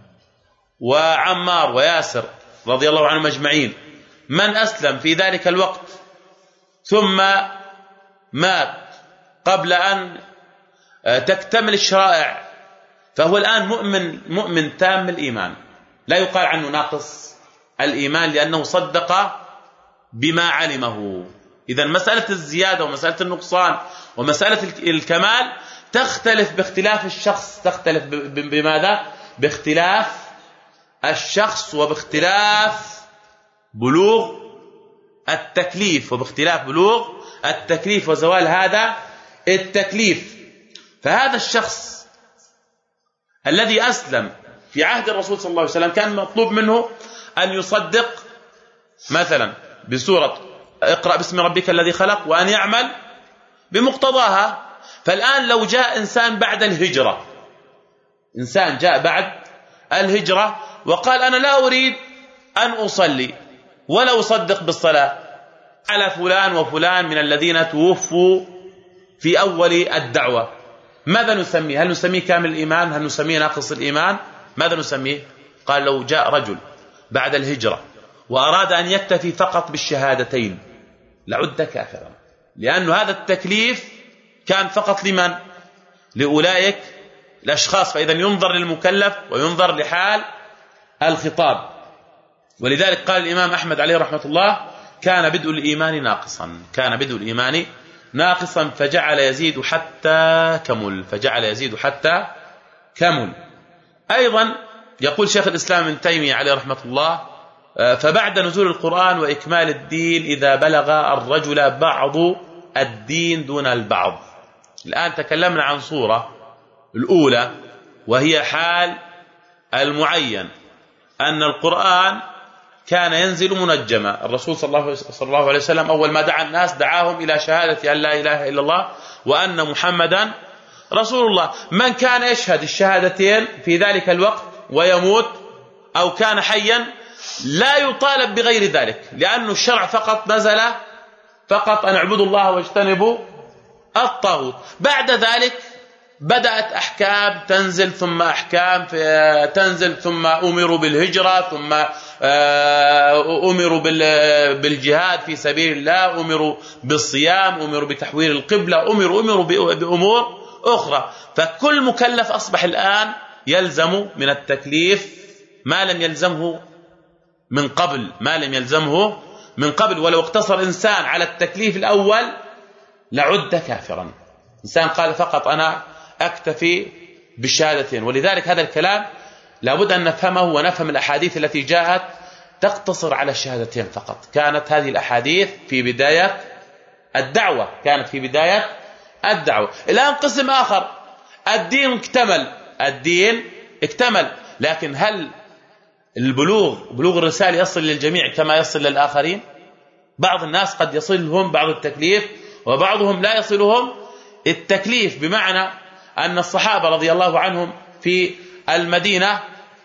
وعمار وياسر رضي الله عنهم أجمعين، من أسلم في ذلك الوقت ثم مات قبل أن تكتمل الشرائع فهو الآن مؤمن مؤمن تام الإيمان، لا يقال عنه ناقص الإيمان، لأنه صدق بما علمه. إذن مسألة الزيادة ومسألة النقصان ومسألة الكمال تختلف باختلاف الشخص، تختلف بماذا؟ باختلاف الشخص وباختلاف بلوغ التكليف، وباختلاف بلوغ التكليف وزوال هذا التكليف. فهذا الشخص الذي أسلم في عهد الرسول صلى الله عليه وسلم كان مطلوب منه أن يصدق مثلا بسورة اقرأ باسم ربك الذي خلق، وأن يعمل بمقتضاها. فالآن لو جاء إنسان بعد الهجرة، إنسان جاء بعد الهجرة وقال أنا لا أريد أن أصلي، ولا أصدق بالصلاة على فلان وفلان من الذين توفوا في أول الدعوة، ماذا نسميه؟ هل نسميه كامل الإيمان؟ هل نسميه ناقص الإيمان؟ ماذا نسميه؟ قال لو جاء رجل بعد الهجرة وأراد أن يكتفي فقط بالشهادتين لعد كافرا، لأن هذا التكليف كان فقط لمن؟ لأولئك الأشخاص، فإذا ينظر للمكلف وينظر لحال الخطاب. ولذلك قال الإمام أحمد عليه رحمة الله كان بدء الإيمان ناقصا، كان بدء الإيمان ناقصا فجعل يزيد حتى كمل، فجعل يزيد حتى كمل. أيضا يقول شيخ الإسلام ابن تيمية عليه رحمة الله فبعد نزول القرآن وإكمال الدين إذا بلغ الرجل بعض الدين دون البعض. الآن تكلمنا عن صورة الأولى وهي حال المعين، أن القرآن كان ينزل منجما، الرسول صلى الله عليه وسلم أول ما دعا الناس دعاهم إلى شهادة أن لا إله إلا الله وأن محمدا رسول الله. من كان يشهد الشهادتين في ذلك الوقت ويموت أو كان حيا لا يطالب بغير ذلك، لأن الشرع فقط نزل فقط أن اعبدوا الله واجتنبوا الطاغوت. بعد ذلك بدأت أحكام تنزل، ثم أحكام تنزل، ثم أمروا بالهجرة، ثم أمروا بالجهاد في سبيل الله، أمروا بالصيام، أمروا بتحويل القبلة، أمروا أمروا بأمور أخرى. فكل مكلف أصبح الآن يلزم من التكليف ما لم يلزمه من قبل، ما لم يلزمه من قبل. ولو اقتصر إنسان على التكليف الأول لعد كافرا. إنسان قال فقط أنا أكتفي بالشهادتين. ولذلك هذا الكلام لابد أن نفهمه ونفهم الأحاديث التي جاءت تقتصر على الشهادتين فقط. كانت هذه الأحاديث في بداية الدعوة، كانت في بداية الدعوة. الآن قسم آخر، الدين اكتمل، الدين اكتمل، لكن هل البلوغ بلوغ الرسالة يصل للجميع كما يصل للآخرين؟ بعض الناس قد يصلهم بعض التكليف وبعضهم لا يصلهم التكليف، بمعنى أن الصحابة رضي الله عنهم في المدينة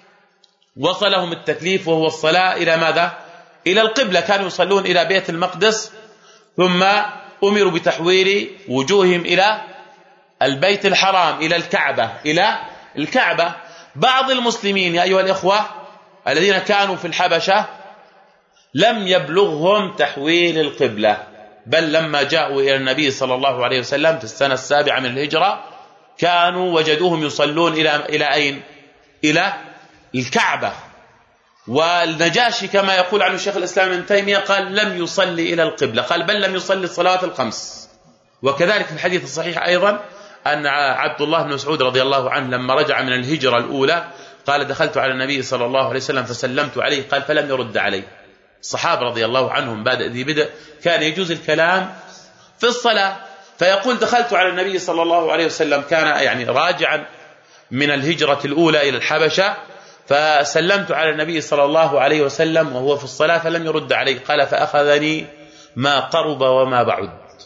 وصلهم التكليف وهو الصلاة إلى ماذا؟ إلى القبلة، كانوا يصلون إلى بيت المقدس ثم أمروا بتحويل وجوههم إلى البيت الحرام، إلى الكعبة، إلى الكعبة. بعض المسلمين يا أيها الإخوة الذين كانوا في الحبشة لم يبلغهم تحويل القبلة، بل لما جاءوا إلى النبي صلى الله عليه وسلم في السنة السابعة من الهجرة كانوا وجدوهم يصلون إلى إلى أين؟ إلى الكعبة. والنجاشي كما يقول عنه الشيخ الإسلام ابن تيمية قال لم يصلي إلى القبلة، قال بل لم يصلي الصلاة الخمس. وكذلك في الحديث الصحيح أيضا أن عبد الله بن مسعود رضي الله عنه لما رجع من الهجرة الأولى قال دخلت على النبي صلى الله عليه وسلم فسلمت عليه، قال فلم يرد علي. الصحابة رضي الله عنهم بعد ذي بدء كان يجوز الكلام في الصلاة، فيقول دخلت على النبي صلى الله عليه وسلم، كان يعني راجعا من الهجرة الأولى إلى الحبشة، فسلمت على النبي صلى الله عليه وسلم وهو في الصلاة فلم يرد علي، قال فأخذني ما قرب وما بعد.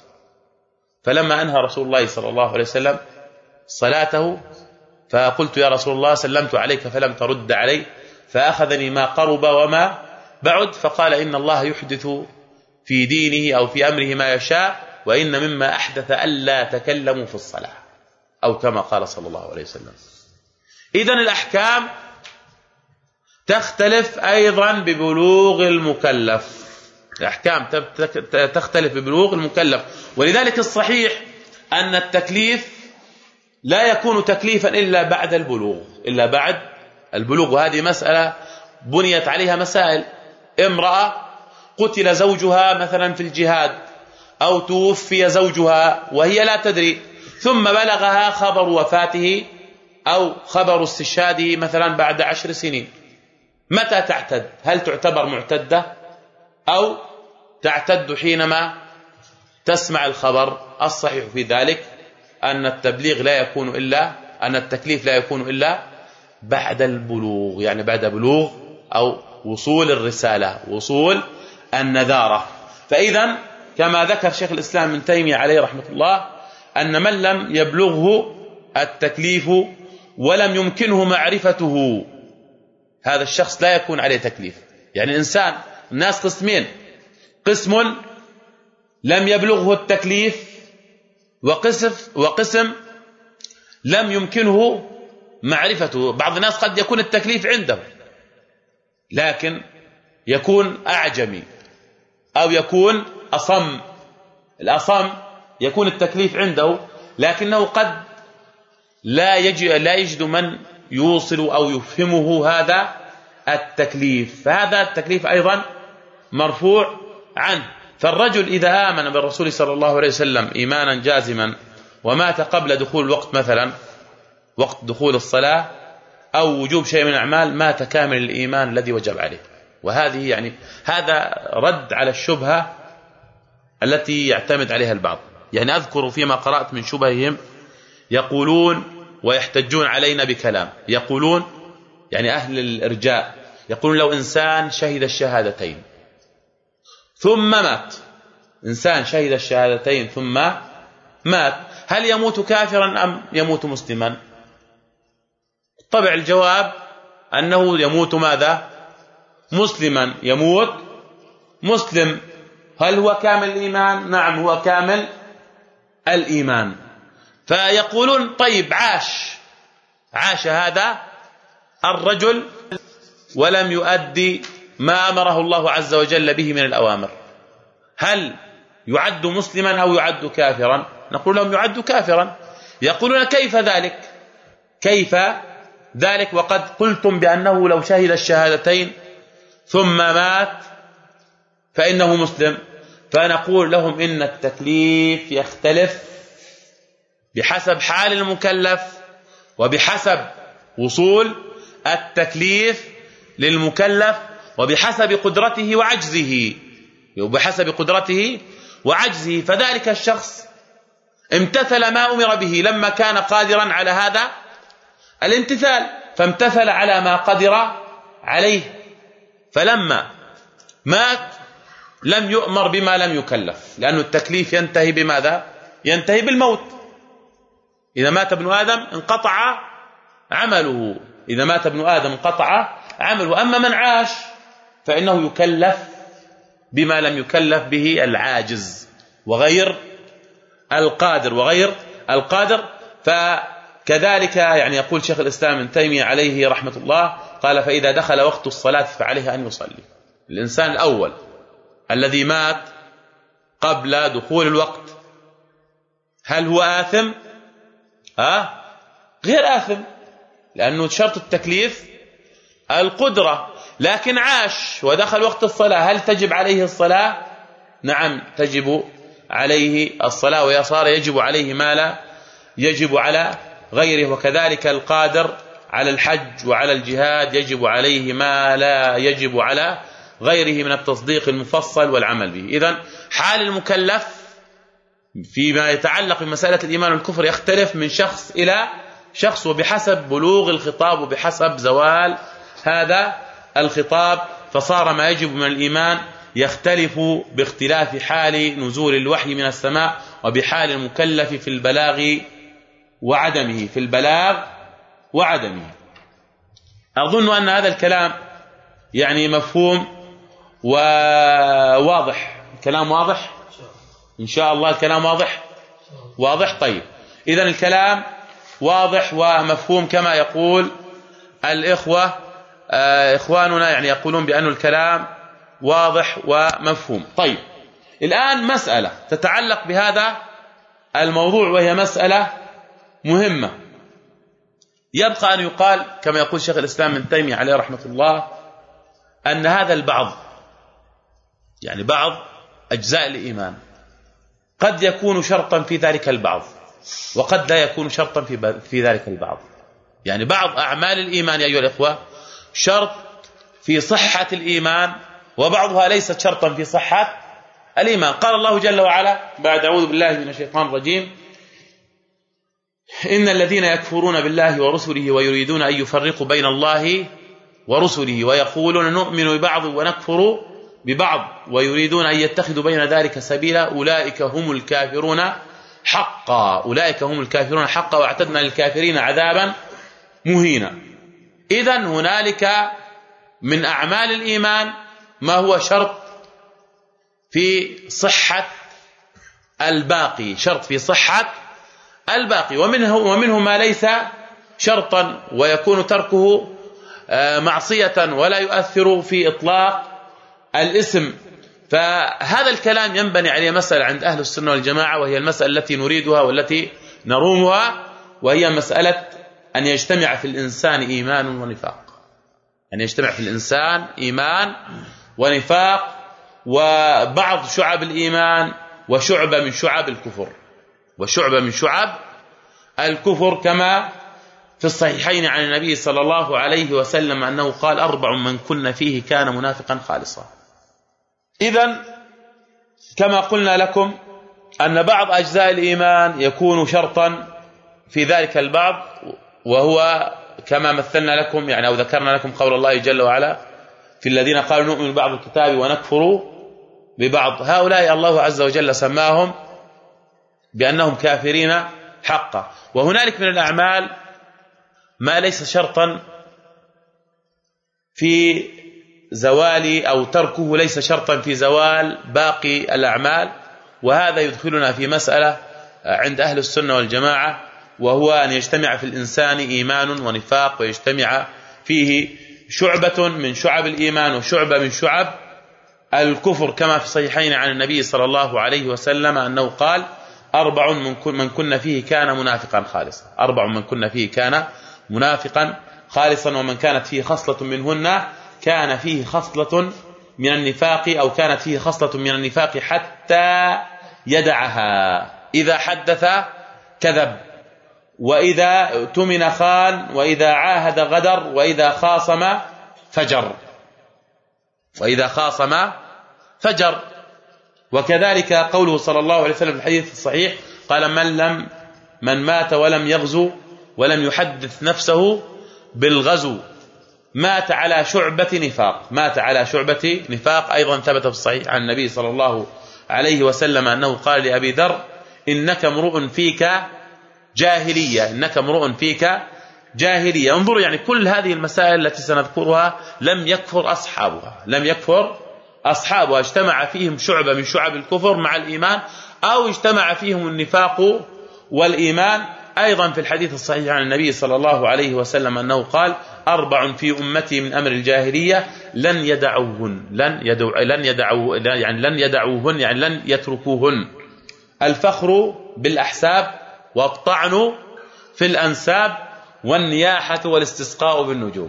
فلما أنهى رسول الله صلى الله عليه وسلم صلاته فقلت يا رسول الله سلمت عليك فلم ترد علي، فأخذني ما قرب وما بعد، فقال إن الله يحدث في دينه أو في أمره ما يشاء، وإن مما أحدث ألا تكلموا في الصلاة، أو كما قال صلى الله عليه وسلم. إذن الأحكام تختلف أيضا ببلوغ المكلف، الأحكام تختلف ببلوغ المكلف. ولذلك الصحيح أن التكليف لا يكون تكليفا إلا بعد البلوغ، إلا بعد البلوغ. وهذه مسألة بنيت عليها مسائل. امرأة قتل زوجها مثلا في الجهاد أو توفي زوجها وهي لا تدري، ثم بلغها خبر وفاته أو خبر استشهاده مثلا بعد عشر سنين، متى تعتد؟ هل تعتبر معتدة أو تعتد حينما تسمع الخبر؟ الصحيح في ذلك أن التبليغ لا يكون إلا أن التكليف لا يكون إلا بعد البلوغ، يعني بعد بلوغ أو وصول الرسالة، وصول النذارة. فإذا كما ذكر شيخ الإسلام ابن تيمية عليه رحمة الله أن من لم يبلغه التكليف ولم يمكنه معرفته هذا الشخص لا يكون عليه تكليف. يعني إنسان الناس قسمين: قسم لم يبلغه التكليف، وقسم وقسم لم يمكنه معرفته. بعض الناس قد يكون التكليف عنده لكن يكون أعجمي أو يكون أصم. الأصم يكون التكليف عنده لكنه قد لا يجد لا يجد من يوصل أو يفهمه هذا التكليف، فهذا التكليف أيضا مرفوع عنه. فالرجل إذا آمن بالرسول صلى الله عليه وسلم إيمانا جازما ومات قبل دخول الوقت، مثلا وقت دخول الصلاة أو وجوب شيء من الأعمال، مات كامل الإيمان الذي وجب عليه. وهذه يعني هذا رد على الشبهة التي يعتمد عليها البعض. يعني أذكر فيما قرأت من شبههم يقولون ويحتجون علينا بكلام، يقولون يعني أهل الإرجاء يقولون لو إنسان شهد الشهادتين ثم مات، إنسان شهد الشهادتين ثم مات، هل يموت كافرا أم يموت مسلما؟ طبع الجواب أنه يموت ماذا؟ مسلما، يموت مسلم. هل هو كامل الإيمان؟ نعم هو كامل الإيمان. فيقولون طيب عاش عاش هذا الرجل ولم يؤدي ما أمره الله عز وجل به من الأوامر، هل يعد مسلما أو يعد كافرا؟ نقول لهم يعد كافرا. يقولون كيف ذلك؟ كيف ذلك وقد قلتم بأنه لو شهد الشهادتين ثم مات فإنه مسلم؟ فنقول لهم إن التكليف يختلف بحسب حال المكلف وبحسب وصول التكليف للمكلف وبحسب قدرته وعجزه وبحسب قدرته وعجزه. فذلك الشخص امتثل ما أمر به لما كان قادرا على هذا الامتثال، فامتثل على ما قدر عليه، فلما مات لم يؤمر بما لم يكلف، لأن التكليف ينتهي بماذا؟ ينتهي بالموت. إذا مات ابن آدم انقطع عمله، إذا مات ابن آدم انقطع عمله. أما من عاش فإنه يكلف بما لم يكلف به العاجز وغير القادر وغير القادر. فكذلك يعني يقول شيخ الإسلام ابن تيمية عليه رحمة الله، قال فإذا دخل وقت الصلاة فعليه أن يصلي. الإنسان الأول الذي مات قبل دخول الوقت هل هو آثم؟ ها؟ غير آثم، لأنه شرط التكليف القدرة. لكن عاش ودخل وقت الصلاة، هل تجب عليه الصلاة؟ نعم تجب عليه الصلاة، ويصار يجب عليه ما لا يجب على غيره. وكذلك القادر على الحج وعلى الجهاد يجب عليه ما لا يجب على غيره من التصديق المفصل والعمل به. إذن حال المكلف فيما يتعلق بمسألة الإيمان والكفر يختلف من شخص إلى شخص، وبحسب بلوغ الخطاب وبحسب زوال هذا الخطاب، فصار ما يجب من الإيمان يختلف باختلاف حال نزول الوحي من السماء وبحال المكلف في البلاغ وعدمه في البلاغ وعدمه. أظن أن هذا الكلام يعني مفهوم وواضح. الكلام واضح إن شاء الله، الكلام واضح واضح. طيب إذن الكلام واضح ومفهوم كما يقول الإخوة إخواننا، يعني يقولون بأن الكلام واضح ومفهوم. طيب الآن مسألة تتعلق بهذا الموضوع وهي مسألة مهمة، يبقى أن يقال كما يقول شيخ الإسلام ابن تيمية عليه رحمة الله أن هذا البعض يعني بعض أجزاء الإيمان قد يكون شرطا في ذلك البعض وقد لا يكون شرطا في في ذلك البعض. يعني بعض أعمال الإيمان يا أيها الإخوة شرط في صحة الإيمان وبعضها ليست شرطا في صحة الإيمان. قال الله جل وعلا بعد أعوذ بالله من الشيطان الرجيم: إن الذين يكفرون بالله ورسله ويريدون أن يفرقوا بين الله ورسله ويقولون نؤمن ببعض ونكفر ببعض ويريدون أن يتخذوا بين ذلك سبيلا أولئك هم الكافرون حقا أولئك هم الكافرون حقا واعتدنا للكافرين عذابا مهينا. إذن هنالك من أعمال الإيمان ما هو شرط في صحة الباقي، شرط في صحة الباقي، ومنه ومنه ما ليس شرطا ويكون تركه معصية ولا يؤثر في إطلاق الاسم. فهذا الكلام ينبني عليه مسألة عند أهل السنة والجماعة، وهي المسألة التي نريدها والتي نرومها، وهي مسألة أن يجتمع في الإنسان إيمان ونفاق، أن يجتمع في الإنسان إيمان ونفاق، وبعض شعب الإيمان وشعبة من شعب الكفر، وشعبة من شعب الكفر، كما في الصحيحين عن النبي صلى الله عليه وسلم أنه قال: أربع من كن فيه كان منافقا خالصا. إذن كما قلنا لكم أن بعض أجزاء الإيمان يكون شرطا في ذلك البعض، وهو كما مثلنا لكم يعني أو ذكرنا لكم قول الله جل وعلا في الذين قالوا نؤمن ببعض الكتاب ونكفر ببعض، هؤلاء الله عز وجل سماهم بأنهم كافرين حقا. وهنالك من الأعمال ما ليس شرطا في زوال أو تركه ليس شرطا في زوال باقي الأعمال، وهذا يدخلنا في مسألة عند أهل السنة والجماعة، وهو أن يجتمع في الإنسان إيمان ونفاق، ويجتمع فيه شعبة من شعب الإيمان وشعبة من شعب الكفر، كما في الصحيحين عن النبي صلى الله عليه وسلم أنه قال: أربع من كن فيه كان منافقا خالصا، أربع من كن فيه كان منافقا خالصا، ومن كانت فيه خصلة منهن كان فيه خصلة من النفاق أو كانت فيه خصلة من النفاق حتى يدعها. إذا حدث كذب، وإذا اؤتمن خان، وإذا عاهد غدر، وإذا خاصم فجر، وإذا خاصم فجر. وكذلك قوله صلى الله عليه وسلم في الحديث الصحيح قال: من لم من مات ولم يغزو ولم يحدث نفسه بالغزو مات على شعبة نفاق، مات على شعبة نفاق. أيضا ثبت في الصحيح عن النبي صلى الله عليه وسلم أنه قال لأبي ذر: إنك امرؤ فيك جاهلية، إنك امرؤ فيك جاهلية. انظروا يعني كل هذه المسائل التي سنذكرها لم يكفر أصحابها، لم يكفر أصحابها، اجتمع فيهم شعبة من شعب الكفر مع الإيمان، أو اجتمع فيهم النفاق والإيمان. أيضا في الحديث الصحيح عن النبي صلى الله عليه وسلم أنه قال: أربع في أمتي من أمر الجاهلية لن يدعوهن، لن يدعو لن يدعو يعني لن يدعوهن يعني لن يتركوهن: الفخر بالأحساب، والطعن في الأنساب، والنياحة والاستسقاء بالنجوم.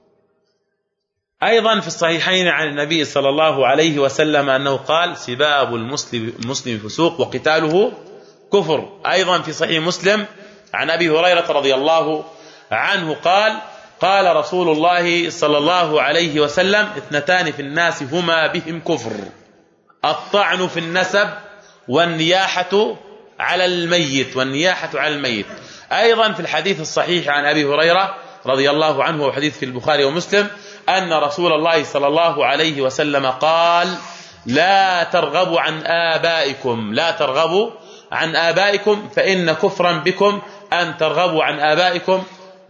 أيضا في الصحيحين عن النبي صلى الله عليه وسلم أنه قال: سباب المسلم فسوق وقتاله كفر. أيضا في صحيح مسلم عن أبي هريرة رضي الله عنه قال: قال رسول الله صلى الله عليه وسلم: اثنتان في الناس هما بهم كفر، الطعن في النسب، والنياحة على الميت، والنياحة على الميت. أيضا في الحديث الصحيح عن أبي هريرة رضي الله عنه، وحديث في البخاري ومسلم، أن رسول الله صلى الله عليه وسلم قال: لا ترغبوا عن آبائكم، لا ترغبوا عن آبائكم، فإن كفرا بكم أن ترغبوا عن آبائكم.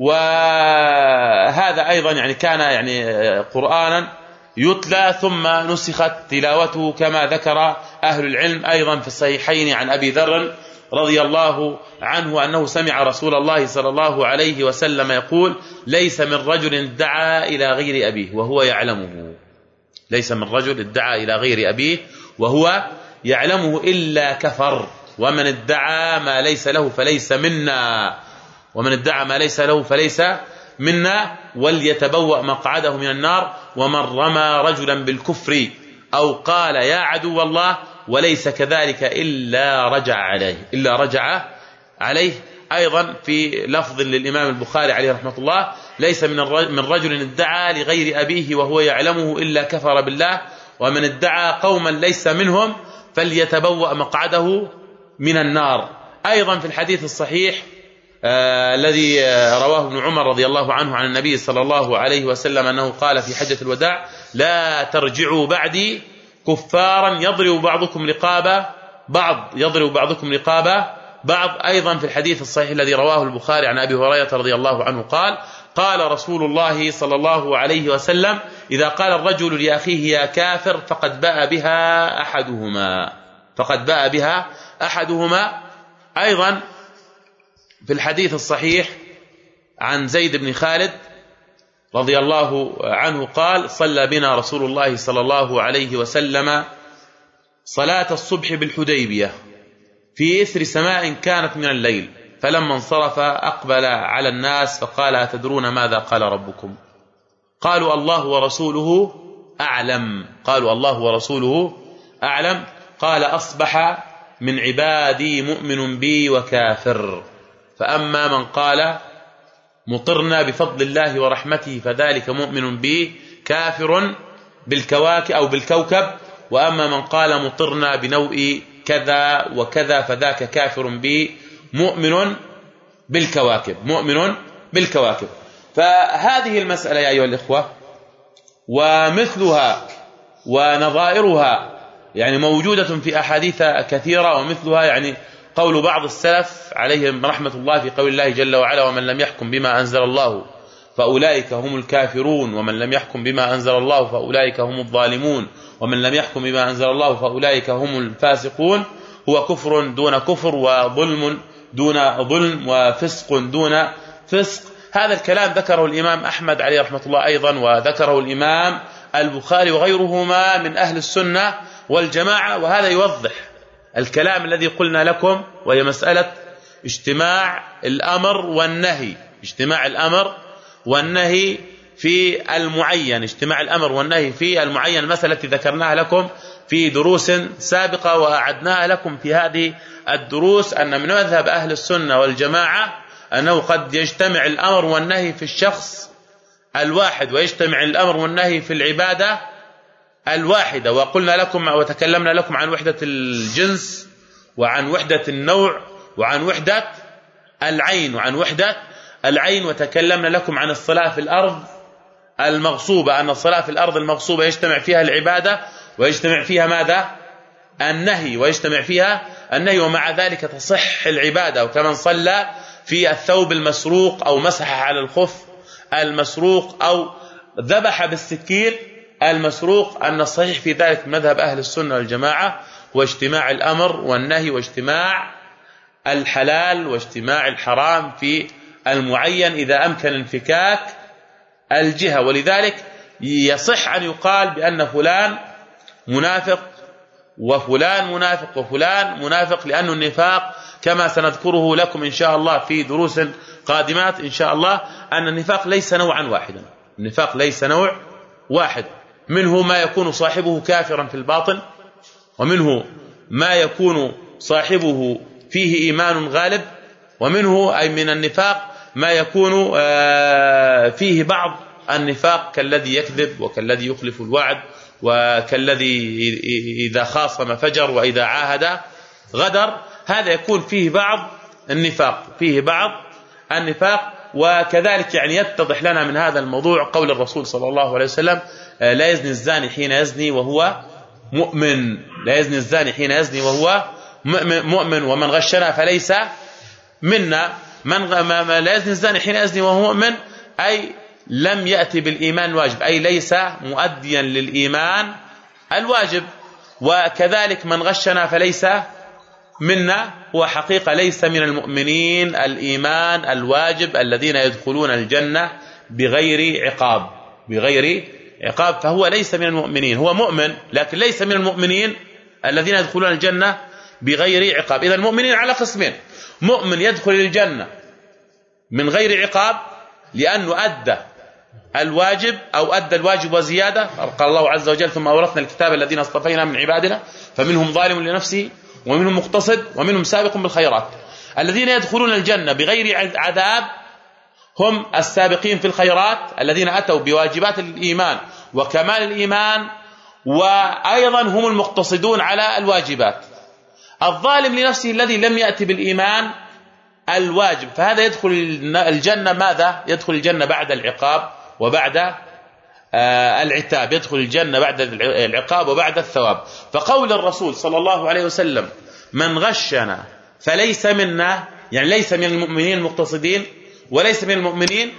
وهذا أيضا يعني كان يعني قرآنا يتلى ثم نسخت تلاوته كما ذكر أهل العلم. أيضا في الصحيحين عن أبي ذر رضي الله عنه أنه سمع رسول الله صلى الله عليه وسلم يقول: ليس من رجل ادعى إلى غير أبيه وهو يعلمه، ليس من رجل ادعى إلى غير أبيه وهو يعلمه إلا كفر، ومن ادعى ما ليس له فليس منا، ومن ادعى ما ليس له فليس منا، وليتبوأ مقعده من النار. ومن رمى رجلا بالكفر أو قال يا عدو الله وليس كذلك إلا رجع عليه، إلا رجع عليه. أيضا في لفظ للإمام البخاري عليه رحمة الله: ليس من رجل ادعى لغير أبيه وهو يعلمه إلا كفر بالله، ومن ادعى قوما ليس منهم فليتبوأ مقعده من النار. أيضا في الحديث الصحيح آه الذي آه رواه ابن عمر رضي الله عنه عن النبي صلى الله عليه وسلم أنه قال في حجة الوداع: لا ترجعوا بعدي كفارا يضرب بعضكم رقاب بعض، يضرب بعضكم رقاب بعض. أيضا في الحديث الصحيح الذي رواه البخاري عن أبي هريرة رضي الله عنه قال: قال رسول الله صلى الله عليه وسلم: إذا قال الرجل لأخيه يا كافر فقد باء بها أحدهما فقد باء بها أحدهما. أيضا في الحديث الصحيح عن زيد بن خالد رضي الله عنه قال صلى بنا رسول الله صلى الله عليه وسلم صلاة الصبح بالحديبية في إثر سماء كانت من الليل، فلما انصرف أقبل على الناس فقال أتدرون ماذا قال ربكم؟ قالوا الله ورسوله أعلم. قالوا الله ورسوله أعلم. قال أصبح من عبادي مؤمن بي وكافر، فأما من قال مطرنا بفضل الله ورحمته فذلك مؤمن بي كافر بالكواكب أو بالكوكب، وأما من قال مطرنا بنوء كذا وكذا فذاك كافر بي مؤمن بالكواكب مؤمن بالكواكب. فهذه المسألة يا أيها الإخوة ومثلها ونظائرها يعني موجودة في أحاديث كثيرة، ومثلها يعني قول بعض السلف عليهم رحمة الله في قول الله جل وعلا ومن لم يحكم بما أنزل الله فأولئك هم الكافرون، ومن لم يحكم بما أنزل الله فأولئك هم الظالمون، ومن لم يحكم بما أنزل الله فأولئك هم الفاسقون. هو كفر دون كفر، وظلم دون ظلم، وفسق دون فسق. هذا الكلام ذكره الإمام أحمد عليه رحمة الله أيضا، وذكره الإمام البخاري وغيرهما من أهل السنة والجماعة. وهذا يوضح الكلام الذي قلنا لكم، وهي مسألة اجتماع الأمر والنهي اجتماع الأمر والنهي في المعين اجتماع الأمر والنهي في المعين المسألة التي ذكرناها لكم في دروس سابقة وأعدناها لكم في هذه الدروس، أن من مذهب أهل السنة والجماعة أنه قد يجتمع الأمر والنهي في الشخص الواحد ويجتمع الأمر والنهي في العبادة الواحدة. وقلنا لكم وتكلمنا لكم عن وحدة الجنس وعن وحدة النوع وعن وحدة العين وعن وحدة العين وتكلمنا لكم عن الصلاة في الأرض المغصوبة، أن الصلاة في الأرض المغصوبة يجتمع فيها العبادة ويجتمع فيها ماذا؟ النهي ويجتمع فيها النهي، ومع ذلك تصح العبادة. وكمن صلى في الثوب المسروق أو مسح على الخف المسروق أو ذبح بالسكين المسروق، أن الصحيح في ذلك مذهب أهل السنة والجماعة واجتماع الأمر والنهي واجتماع الحلال واجتماع الحرام في المعين إذا أمكن انفكاك الجهة. ولذلك يصح أن يقال بأن فلان منافق وفلان منافق وفلان منافق، لأن النفاق كما سنذكره لكم إن شاء الله في دروس قادمات إن شاء الله أن النفاق ليس نوعا واحدا النفاق ليس نوع واحد، منه ما يكون صاحبه كافرا في الباطن، ومنه ما يكون صاحبه فيه إيمان غالب، ومنه أي من النفاق ما يكون فيه بعض النفاق كالذي يكذب وكالذي يخلف الوعد وكالذي إذا خاصم فجر وإذا عاهد غدر. هذا يكون فيه بعض النفاق فيه بعض النفاق وكذلك يعني يتضح لنا من هذا الموضوع قول الرسول صلى الله عليه وسلم لا يزني الزاني حين يزني وهو مؤمن لا يزني الزاني حين يزني وهو مؤمن ومن غشنا فليس منا. من لا يزني الزاني حين يزني وهو مؤمن أي لم يأتي بالإيمان الواجب، أي ليس مؤديا للإيمان الواجب. وكذلك من غشنا فليس منا هو حقيقة ليس من المؤمنين الإيمان الواجب الذين يدخلون الجنة بغير عقاب بغير عقاب فهو ليس من المؤمنين، هو مؤمن لكن ليس من المؤمنين الذين يدخلون الجنة بغير عقاب. إذا المؤمنين على قسمين: مؤمن يدخل الجنة من غير عقاب لأنه أدى الواجب أو أدى الواجب وزيادة، قال الله عز وجل ثم أورثنا الكتاب الذين اصطفينا من عبادنا فمنهم ظالم لنفسه ومنهم مقتصد ومنهم سابق بالخيرات. الذين يدخلون الجنة بغير عذاب هم السابقين في الخيرات الذين أتوا بواجبات الإيمان وكمال الإيمان، وأيضا هم المقتصدون على الواجبات. الظالم لنفسه الذي لم يأتي بالإيمان الواجب فهذا يدخل الجنة ماذا؟ يدخل الجنة بعد العقاب وبعد العتاب، يدخل الجنة بعد العقاب وبعد الثواب. فقول الرسول صلى الله عليه وسلم من غشنا فليس منا، يعني ليس من المؤمنين المقتصدين وليس من المؤمنين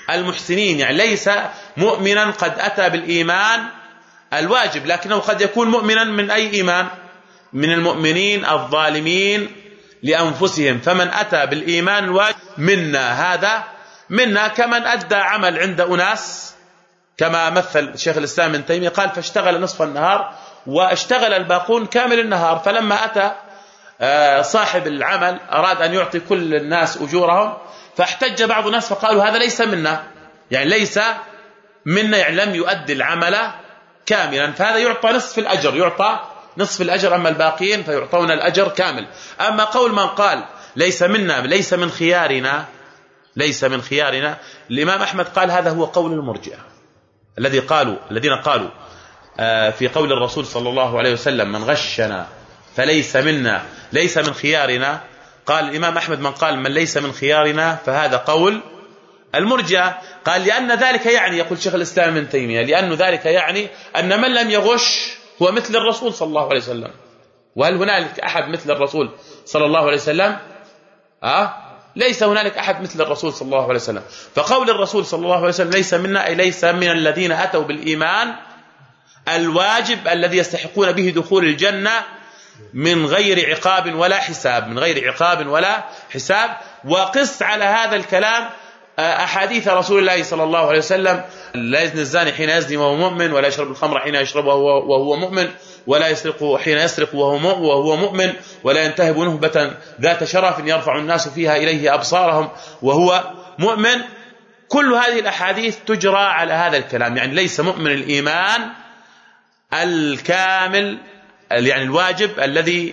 المحسنين، يعني ليس مؤمنا قد أتى بالإيمان الواجب، لكنه قد يكون مؤمنا من أي إيمان؟ من المؤمنين الظالمين لأنفسهم. فمن أتى بالإيمان الواجب منا، هذا منا، كمن أدى عمل عند أناس، كما مثل شيخ الإسلام ابن تيمية قال فاشتغل نصف النهار واشتغل الباقون كامل النهار. فلما أتى صاحب العمل أراد أن يعطي كل الناس أجورهم، فاحتج بعض الناس فقالوا هذا ليس منا، يعني ليس منا، يعني لم يؤدي العمل كاملا، فهذا يعطى نصف الأجر، يعطى نصف الأجر، أما الباقين فيعطون الأجر كامل. أما قول من قال ليس منا، ليس من خيارنا، ليس من خيارنا، الإمام أحمد قال هذا هو قول المرجئة الذي قالوا الذين قالوا في قول الرسول صلى الله عليه وسلم من غشنا فليس منا ليس من خيارنا. قال الإمام أحمد من قال من ليس من خيارنا فهذا قول المرجئة. قال لأن ذلك يعني، يقول شيخ الإسلام ابن تيمية، لأن ذلك يعني أن من لم يغش هو مثل الرسول صلى الله عليه وسلم. وهل هنالك أحد مثل الرسول صلى الله عليه وسلم؟ أه؟ ليس هنالك أحد مثل الرسول صلى الله عليه وسلم. فقول الرسول صلى الله عليه وسلم ليس منا أي ليس من الذين أتوا بالإيمان الواجب الذي يستحقون به دخول الجنة من غير عقاب ولا حساب، من غير عقاب ولا حساب. وقس على هذا الكلام أحاديث رسول الله صلى الله عليه وسلم: لا يزني الزاني حين يزني وهو مؤمن، ولا يشرب الخمر حين يشربه وهو مؤمن، ولا يسرق حين يسرق وهو مؤمن، ولا ينتهب نهبة ذات شرف يرفع الناس فيها إليه أبصارهم وهو مؤمن. كل هذه الأحاديث تجرى على هذا الكلام، يعني ليس مؤمن الإيمان الكامل، يعني الواجب الذي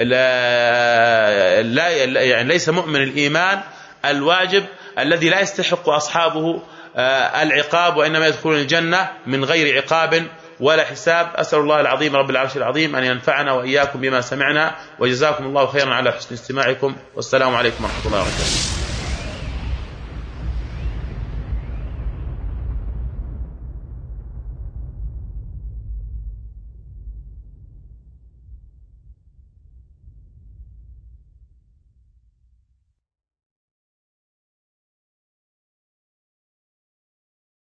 لا يعني ليس مؤمن الإيمان الواجب الذي لا يستحق أصحابه العقاب، وإنما يدخلون الجنة من غير عقاب ولا حساب. أسأل الله العظيم رب العرش العظيم أن ينفعنا وإياكم بما سمعنا، وجزاكم الله خيرا على حسن استماعكم، والسلام عليكم ورحمة الله وبركاته.